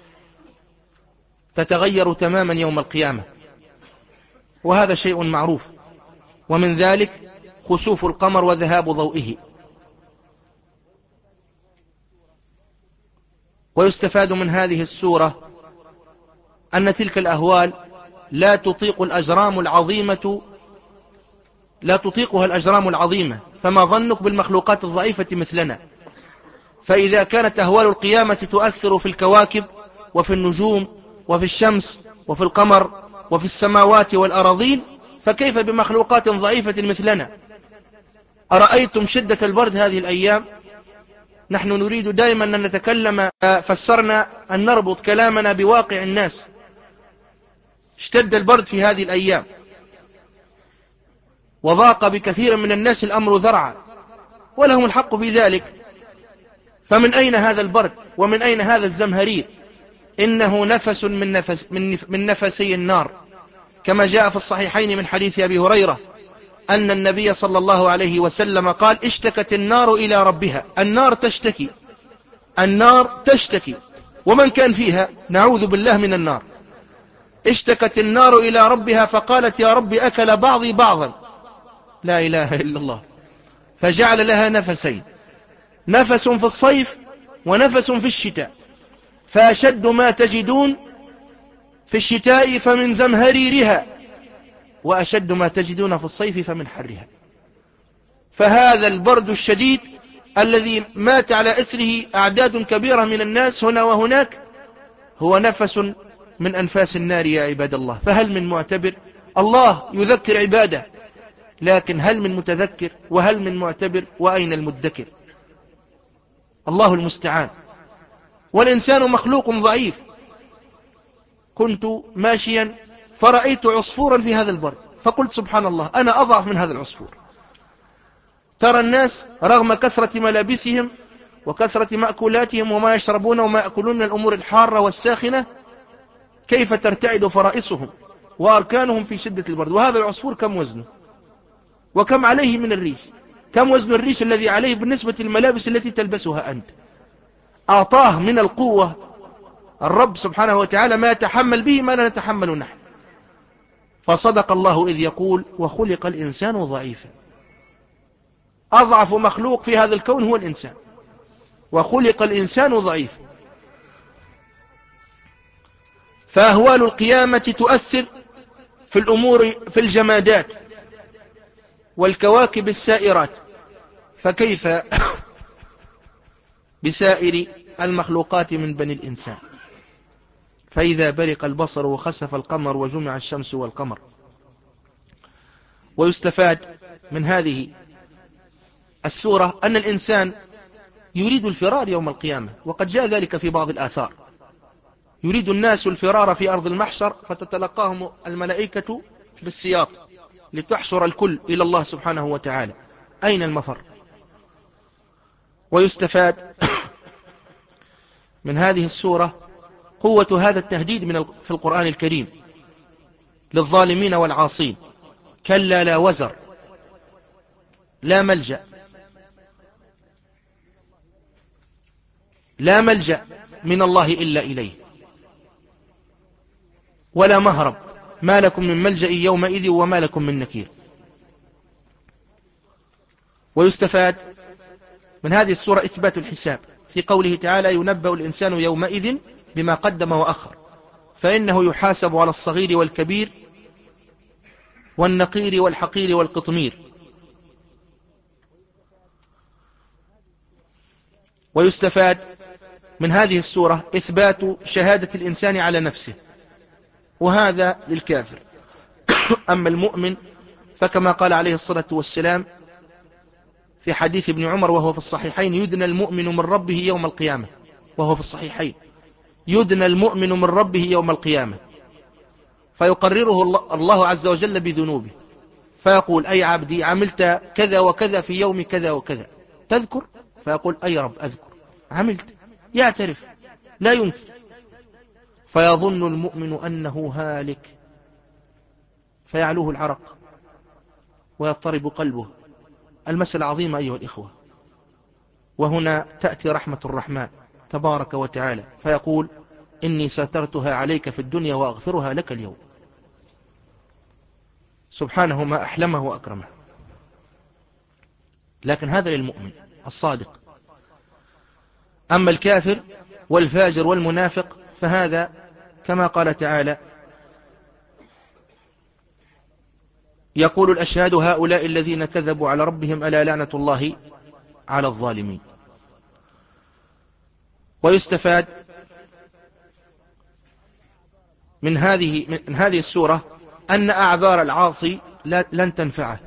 تتغير تماما يوم القيامة، وهذا شيء معروف، ومن ذلك خسوف القمر وذهاب ضوئه. ويستفاد من هذه السورة أن تلك الأهوال لا تطيق الأجرام العظيمة لا تطيقها الأجرام العظيمة، فما ظنك بالمخلوقات الضعيفة مثلنا؟ فإذا كانت أهوال القيامة تؤثر في الكواكب وفي النجوم وفي الشمس وفي القمر وفي السماوات والأراضين، فكيف بمخلوقات ضعيفة مثلنا؟ أرأيتم شدة البرد هذه الأيام؟ نحن نريد دائما أن نتكلم، فسرنا أن نربط كلامنا بواقع الناس. اشتد البرد في هذه الأيام وضاق بكثير من الناس الأمر ذرعا، ولهم الحق في ذلك، فمن أين هذا البرد ومن أين هذا الزمهرير؟ إنه نفس من, نفس من, من نفسي النار، كما جاء في الصحيحين من حديث أبي هريرة أن النبي صلى الله عليه وسلم قال: اشتكت النار إلى ربها. النار تشتكي، النار تشتكي، ومن كان فيها نعوذ بالله من النار. اشتكت النار إلى ربها فقالت: يا رب أكل بعضي بعضا. لا إله إلا الله. فجعل لها نفسين، نفس في الصيف ونفس في الشتاء، فأشد ما تجدون في الشتاء فمن زمهريرها، وأشد ما تجدون في الصيف فمن حرها. فهذا البرد الشديد الذي مات على إثره أعداد كبيرة من الناس هنا وهناك هو نفس من أنفاس النار يا عباد الله. فهل من معتبر؟ الله يذكر عباده، لكن هل من متذكر؟ وهل من معتبر؟ وأين المدكر؟ الله المستعان. والإنسان مخلوق ضعيف. كنت ماشيا فرأيت عصفورا في هذا البرد، فقلت سبحان الله، أنا أضعف من هذا العصفور. ترى الناس رغم كثرة ملابسهم وكثرة مأكولاتهم وما يشربون وما يأكلون من الأمور الحارة والساخنة كيف ترتعد فرائصهم وأركانهم في شدة البرد. وهذا العصفور كم وزنه وكم عليه من الريش؟ كم وزن الريش الذي عليه بالنسبة للملابس التي تلبسها أنت؟ أعطاه من القوة الرب سبحانه وتعالى ما يتحمل به ما لا نتحمل نحن. فصدق الله إذ يقول: وخلق الإنسان ضعيفا. أضعف مخلوق في هذا الكون هو الإنسان، وخلق الإنسان ضعيفا. فأهوال القيامة تؤثر في الأمور، في الجمادات والكواكب السائرات، فكيف بسائر المخلوقات من بني الإنسان؟ فإذا برق البصر وخسف القمر وجمع الشمس والقمر. ويستفاد من هذه السورة أن الإنسان يريد الفرار يوم القيامة، وقد جاء ذلك في بعض الآثار. يريد الناس الفرار في أرض المحشر فتتلقاهم الملائكة بالسياط لتحشر الكل إلى الله سبحانه وتعالى. أين المفر؟ ويستفاد من هذه السورة قوة هذا التهديد من في القرآن الكريم للظالمين والعاصين. كلا لا وزر، لا ملجأ، لا ملجأ من الله إلا إليه، ولا مهرب، ما لكم من ملجأ يومئذ وما لكم من نكير. ويستفاد من هذه السورة إثبات الحساب في قوله تعالى: ينبأ الإنسان يومئذ بما قدم وأخر، فإنه يحاسب على الصغير والكبير والنقير والحقير والقطمير. ويستفاد من هذه السورة إثبات شهادة الإنسان على نفسه، وهذا للكافر. أما المؤمن فكما قال عليه الصلاة والسلام في حديث ابن عمر وهو في الصحيحين: يدنى المؤمن من ربه يوم القيامة، وهو في الصحيحين: يدنى المؤمن من ربه يوم القيامة فيقرره الله عز وجل بذنوبه، فيقول: أي عبدي عملت كذا وكذا في يوم كذا وكذا، تذكر؟ فيقول: أي رب أذكر. عملت، يعترف، لا ينكر. فيظن المؤمن أنه هالك فيعلوه العرق ويضطرب قلبه. المسألة عظيمة أيها الإخوة. وهنا تأتي رحمة الرحمن تبارك وتعالى فيقول: إني سترتها عليك في الدنيا وأغفرها لك اليوم. سبحانه ما أحلمه وأكرمه. لكن هذا للمؤمن الصادق. أما الكافر والفاجر والمنافق فهذا كما قال تعالى: يقول الأشهاد هؤلاء الذين كذبوا على ربهم ألا لعنة الله على الظالمين. ويستفاد من هذه من هذه السورة أن أعذار العاصي لن تنفعه،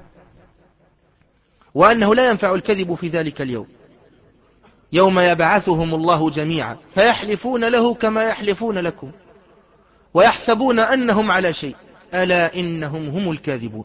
وأنه لا ينفع الكذب في ذلك اليوم، يوم يبعثهم الله جميعا فيحلفون له كما يحلفون لكم ويحسبون أنهم على شيء ألا إنهم هم الكاذبون.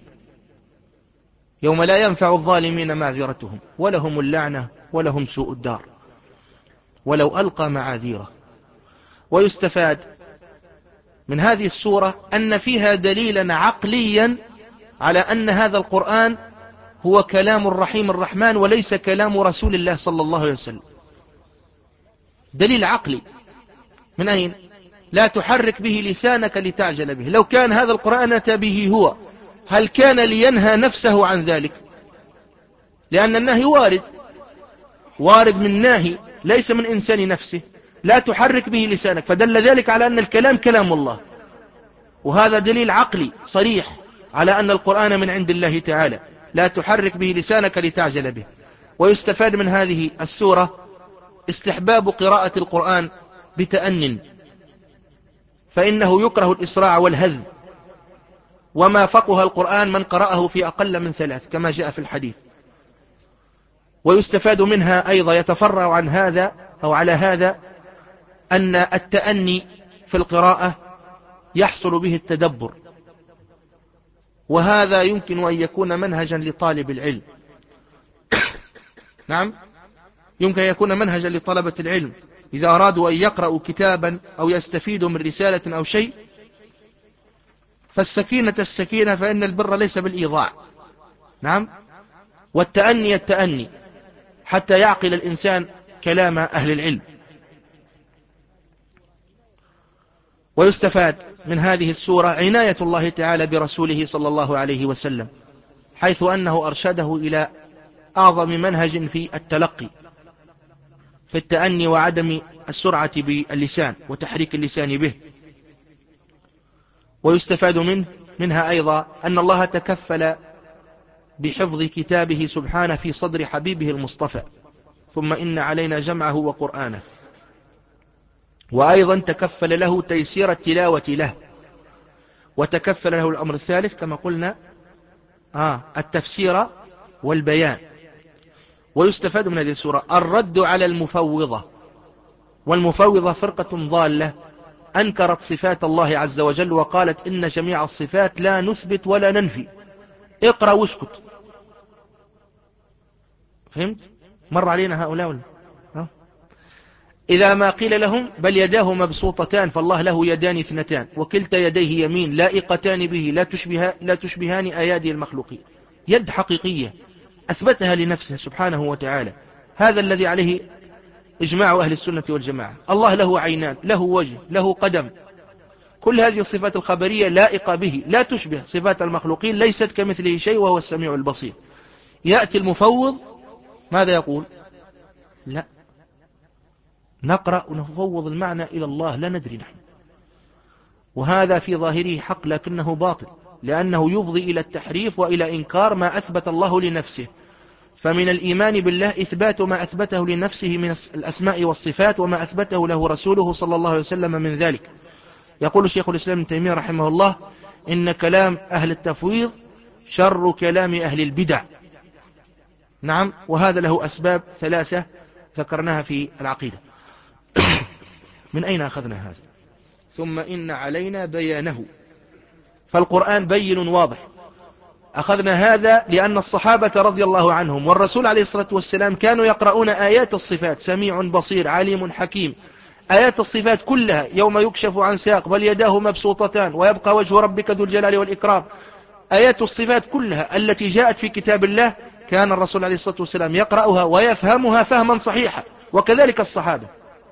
يوم لا ينفع الظالمين معذرتهم ولهم اللعنة ولهم سوء الدار. ولو ألقى معاذيره. ويستفاد من هذه السورة أن فيها دليلا عقليا على أن هذا القرآن هو كلام الرحيم الرحمن وليس كلام رسول الله صلى الله عليه وسلم. دليل عقلي من أين؟ لا تحرك به لسانك لتعجل به. لو كان هذا القرآن أتى به هو، هل كان لينهى نفسه عن ذلك؟ لأن النهي وارد، وارد من ناهي ليس من إنسان نفسه. لا تحرك به لسانك، فدل ذلك على أن الكلام كلام الله، وهذا دليل عقلي صريح على أن القرآن من عند الله تعالى. لا تحرك به لسانك لتعجل به. ويستفاد من هذه السورة استحباب قراءة القرآن بتأنٍ، فإنه يكره الإسراع والهذ، وما فقه القرآن من قرأه في أقل من ثلاث كما جاء في الحديث. ويستفاد منها أيضا يتفرع عن هذا أو على هذا أن التأني في القراءة يحصل به التدبر، وهذا يمكن أن يكون منهجا لطالب العلم. نعم، يمكن أن يكون منهجا لطلبة العلم إذا أرادوا أن يقرأوا كتابا أو يستفيدوا من رسالة أو شيء. فالسكينة السكينة، فإن البر ليس بالإيضاع. نعم، والتأني التأني حتى يعقل الإنسان كلام أهل العلم. ويستفاد من هذه السورة عناية الله تعالى برسوله صلى الله عليه وسلم، حيث أنه أرشده إلى أعظم منهج في التلقي، في التأني وعدم السرعة باللسان وتحريك اللسان به. ويستفاد منه منها أيضا أن الله تكفل بحفظ كتابه سبحانه في صدر حبيبه المصطفى، ثم إن علينا جمعه وقرآنه. وأيضا تكفل له تيسير التلاوة له، وتكفل له الأمر الثالث كما قلنا آه التفسير والبيان. ويستفاد من هذه السورة الرد على المفوضة، والمفوضة فرقة ضالة أنكرت صفات الله عز وجل وقالت إن جميع الصفات لا نثبت ولا ننفي. اقرأ واسكت. فهمت؟ مر علينا هؤلاء ولا؟ إذا ما قيل لهم بل يداه مبسوطتان فالله له يدان اثنتان وكلتا يديه يمين لائقتان به لا تشبه لا تشبهان أيادي المخلوقين. يد حقيقية أثبتها لنفسه سبحانه وتعالى، هذا الذي عليه إجماع أهل السنة والجماعة. الله له عينان، له وجه، له قدم، كل هذه الصفات الخبرية لائقة به، لا تشبه صفات المخلوقين، ليست كمثله شيء وهو السميع البصير. يأتي المفوض ماذا يقول؟ لا، نقرأ ونفوض المعنى إلى الله، لا ندري نحن. وهذا في ظاهره حق لكنه باطل، لأنه يفضي إلى التحريف وإلى إنكار ما أثبت الله لنفسه. فمن الإيمان بالله إثبات ما أثبته لنفسه من الأسماء والصفات وما أثبته له رسوله صلى الله عليه وسلم من ذلك. يقول الشيخ الإسلام ابن تيمية رحمه الله إن كلام أهل التفويض شر كلام أهل البدع. نعم، وهذا له أسباب ثلاثة ذكرناها في العقيدة. من أين أخذنا هذا؟ ثم إن علينا بيانه، فالقرآن بين واضح. أخذنا هذا لأن الصحابة رضي الله عنهم والرسول عليه الصلاة والسلام كانوا يقرؤون آيات الصفات، سميع بصير عليم حكيم، آيات الصفات كلها، يوم يكشف عن ساق بل يداه مبسوطتان ويبقى وجه ربك ذو الجلال والإكرام. آيات الصفات كلها التي جاءت في كتاب الله كان الرسول عليه الصلاة والسلام يقرأها ويفهمها فهما صحيحا، وكذلك الصحابة.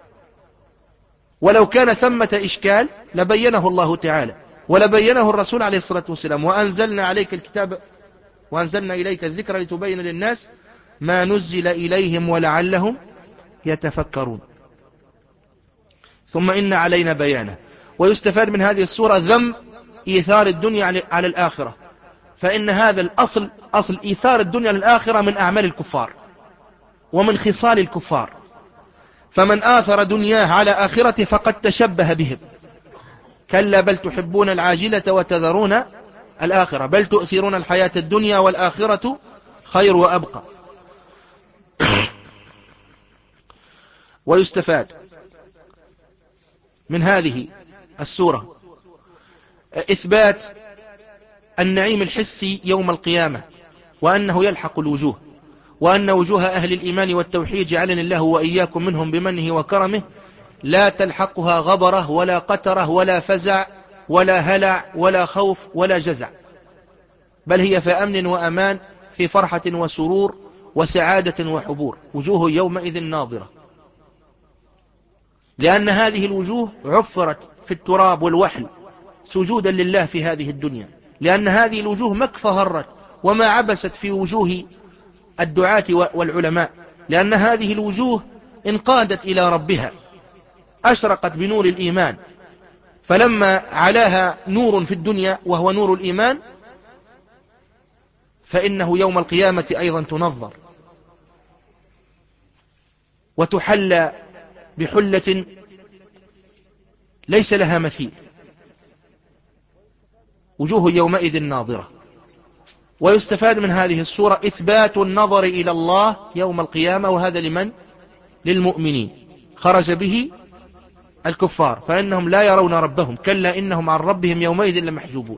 ولو كان ثمة إشكال لبينه الله تعالى ولبينه الرسول عليه الصلاة والسلام. وأنزلنا عليك الكتاب وأنزلنا إليك الذكر لتبين للناس ما نزل إليهم ولعلهم يتفكرون. ثم إن علينا بيانه. ويستفاد من هذه السورة ذم إيثار الدنيا على الآخرة، فإن هذا الأصل أصل إيثار الدنيا للآخرة من أعمال الكفار ومن خصال الكفار. فمن آثر دنياه على آخرته فقد تشبه بهم. كلا بل تحبون العاجلة وتذرون الآخرة بل تؤثرون الحياة الدنيا والآخرة خير وأبقى. ويستفاد من هذه السورة إثبات النعيم الحسي يوم القيامة، وأنه يلحق الوجوه، وأن وجوه أهل الإيمان والتوحيد جعلني الله وإياكم منهم بمنه وكرمه لا تلحقها غبرة ولا قترة ولا فزع ولا هلع ولا خوف ولا جزع، بل هي في أمن وأمان، في فرحة وسرور وسعادة وحبور. وجوه يومئذ ناظرة، لأن هذه الوجوه عفرت في التراب والوحل سجودا لله في هذه الدنيا، لأن هذه الوجوه ما اكفهرت وما عبست في وجوه الدعاة والعلماء، لأن هذه الوجوه انقادت إلى ربها، أشرقت بنور الإيمان، فلما علاها نور في الدنيا وهو نور الإيمان فإنه يوم القيامة أيضا تنظر وتحلى بحلة ليس لها مثيل. وجوه يومئذ ناظرة. ويستفاد من هذه السورة إثبات النظر إلى الله يوم القيامة، وهذا لمن؟ للمؤمنين. خرج به الكفار فإنهم لا يرون ربهم، كلا إنهم عن ربهم يومئذ لمحجوبون.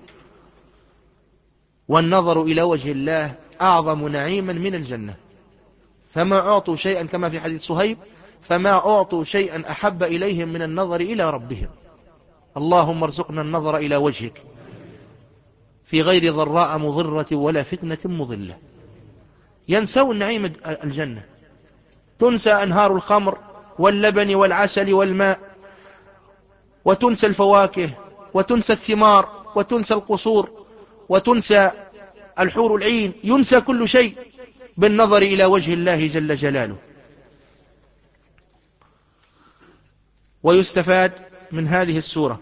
والنظر إلى وجه الله أعظم نعيما من الجنة، فما أعطوا شيئا كما في حديث صهيب، فما أعطوا شيئا أحب إليهم من النظر إلى ربهم. اللهم ارزقنا النظر إلى وجهك في غير ضراء مضرة ولا فتنة مضلة. ينسون نعيم الجنة، تنسى أنهار الخمر واللبن والعسل والماء، وتنسى الفواكه، وتنسى الثمار، وتنسى القصور، وتنسى الحور العين، ينسى كل شيء بالنظر إلى وجه الله جل جلاله. ويستفاد من هذه السورة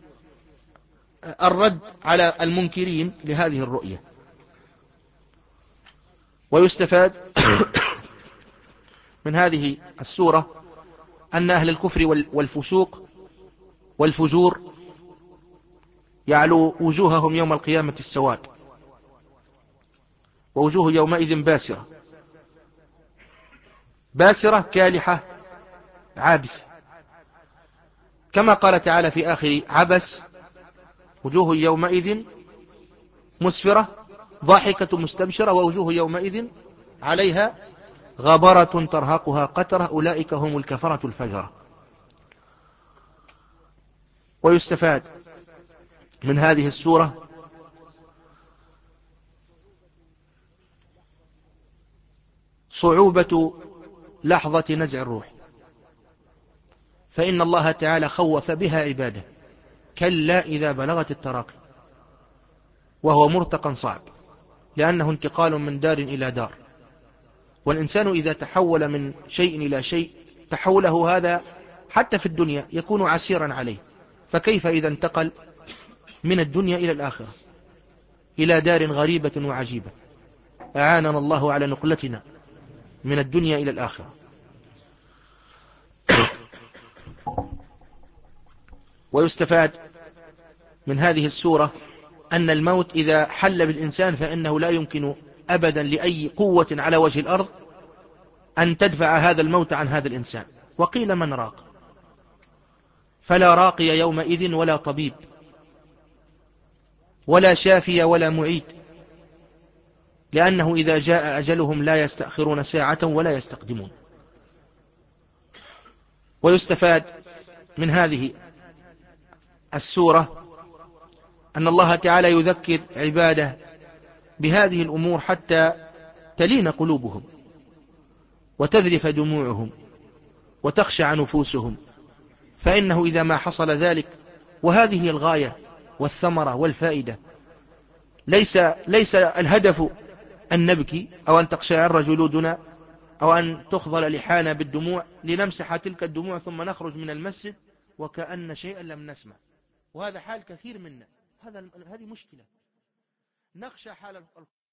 الرد على المنكرين لهذه الرؤية. ويستفاد من هذه السورة أن أهل الكفر والفسوق والفجور يعلو وجوههم يوم القيامة السواد، ووجوه يومئذ باسرة، باسرة كالحة عابسة، كما قال تعالى في آخر عبس: وجوه يومئذ مسفرة ضاحكة مستبشرة ووجوه يومئذ عليها غبرة ترهقها قترة أولئك هم الكفرة الفجرة. ويستفاد من هذه السورة صعوبة لحظة نزع الروح، فإن الله تعالى خوف بها عباده: كلا إذا بلغت التراقي، وهو مرتقى صعب، لأنه انتقال من دار إلى دار، والإنسان إذا تحول من شيء إلى شيء تحوله هذا حتى في الدنيا يكون عسيرا عليه، فكيف إذا انتقل من الدنيا إلى الآخرة إلى دار غريبة وعجيبة؟ أعاننا الله على نقلتنا من الدنيا إلى الآخرة. ويستفاد من هذه السورة أن الموت إذا حل بالإنسان فإنه لا يمكن أبدا لأي قوة على وجه الأرض أن تدفع هذا الموت عن هذا الإنسان. وقيل من راق، فلا راقي يومئذ ولا طبيب ولا شافي ولا معيد، لأنه إذا جاء أجلهم لا يستأخرون ساعة ولا يستقدمون. ويستفاد من هذه السورة أن الله تعالى يذكر عباده بهذه الأمور حتى تلين قلوبهم وتذرف دموعهم وتخشع نفوسهم، فإنه إذا ما حصل ذلك، وهذه الغاية والثمرة والفائدة، ليس, ليس الهدف أن نبكي أو أن تقشعر جلودنا أو أن تخضل لحانا بالدموع لنمسح تلك الدموع ثم نخرج من المسجد وكأن شيئا لم نسمع، وهذا حال كثير منا. هذا هذه مشكلة، نخشى حال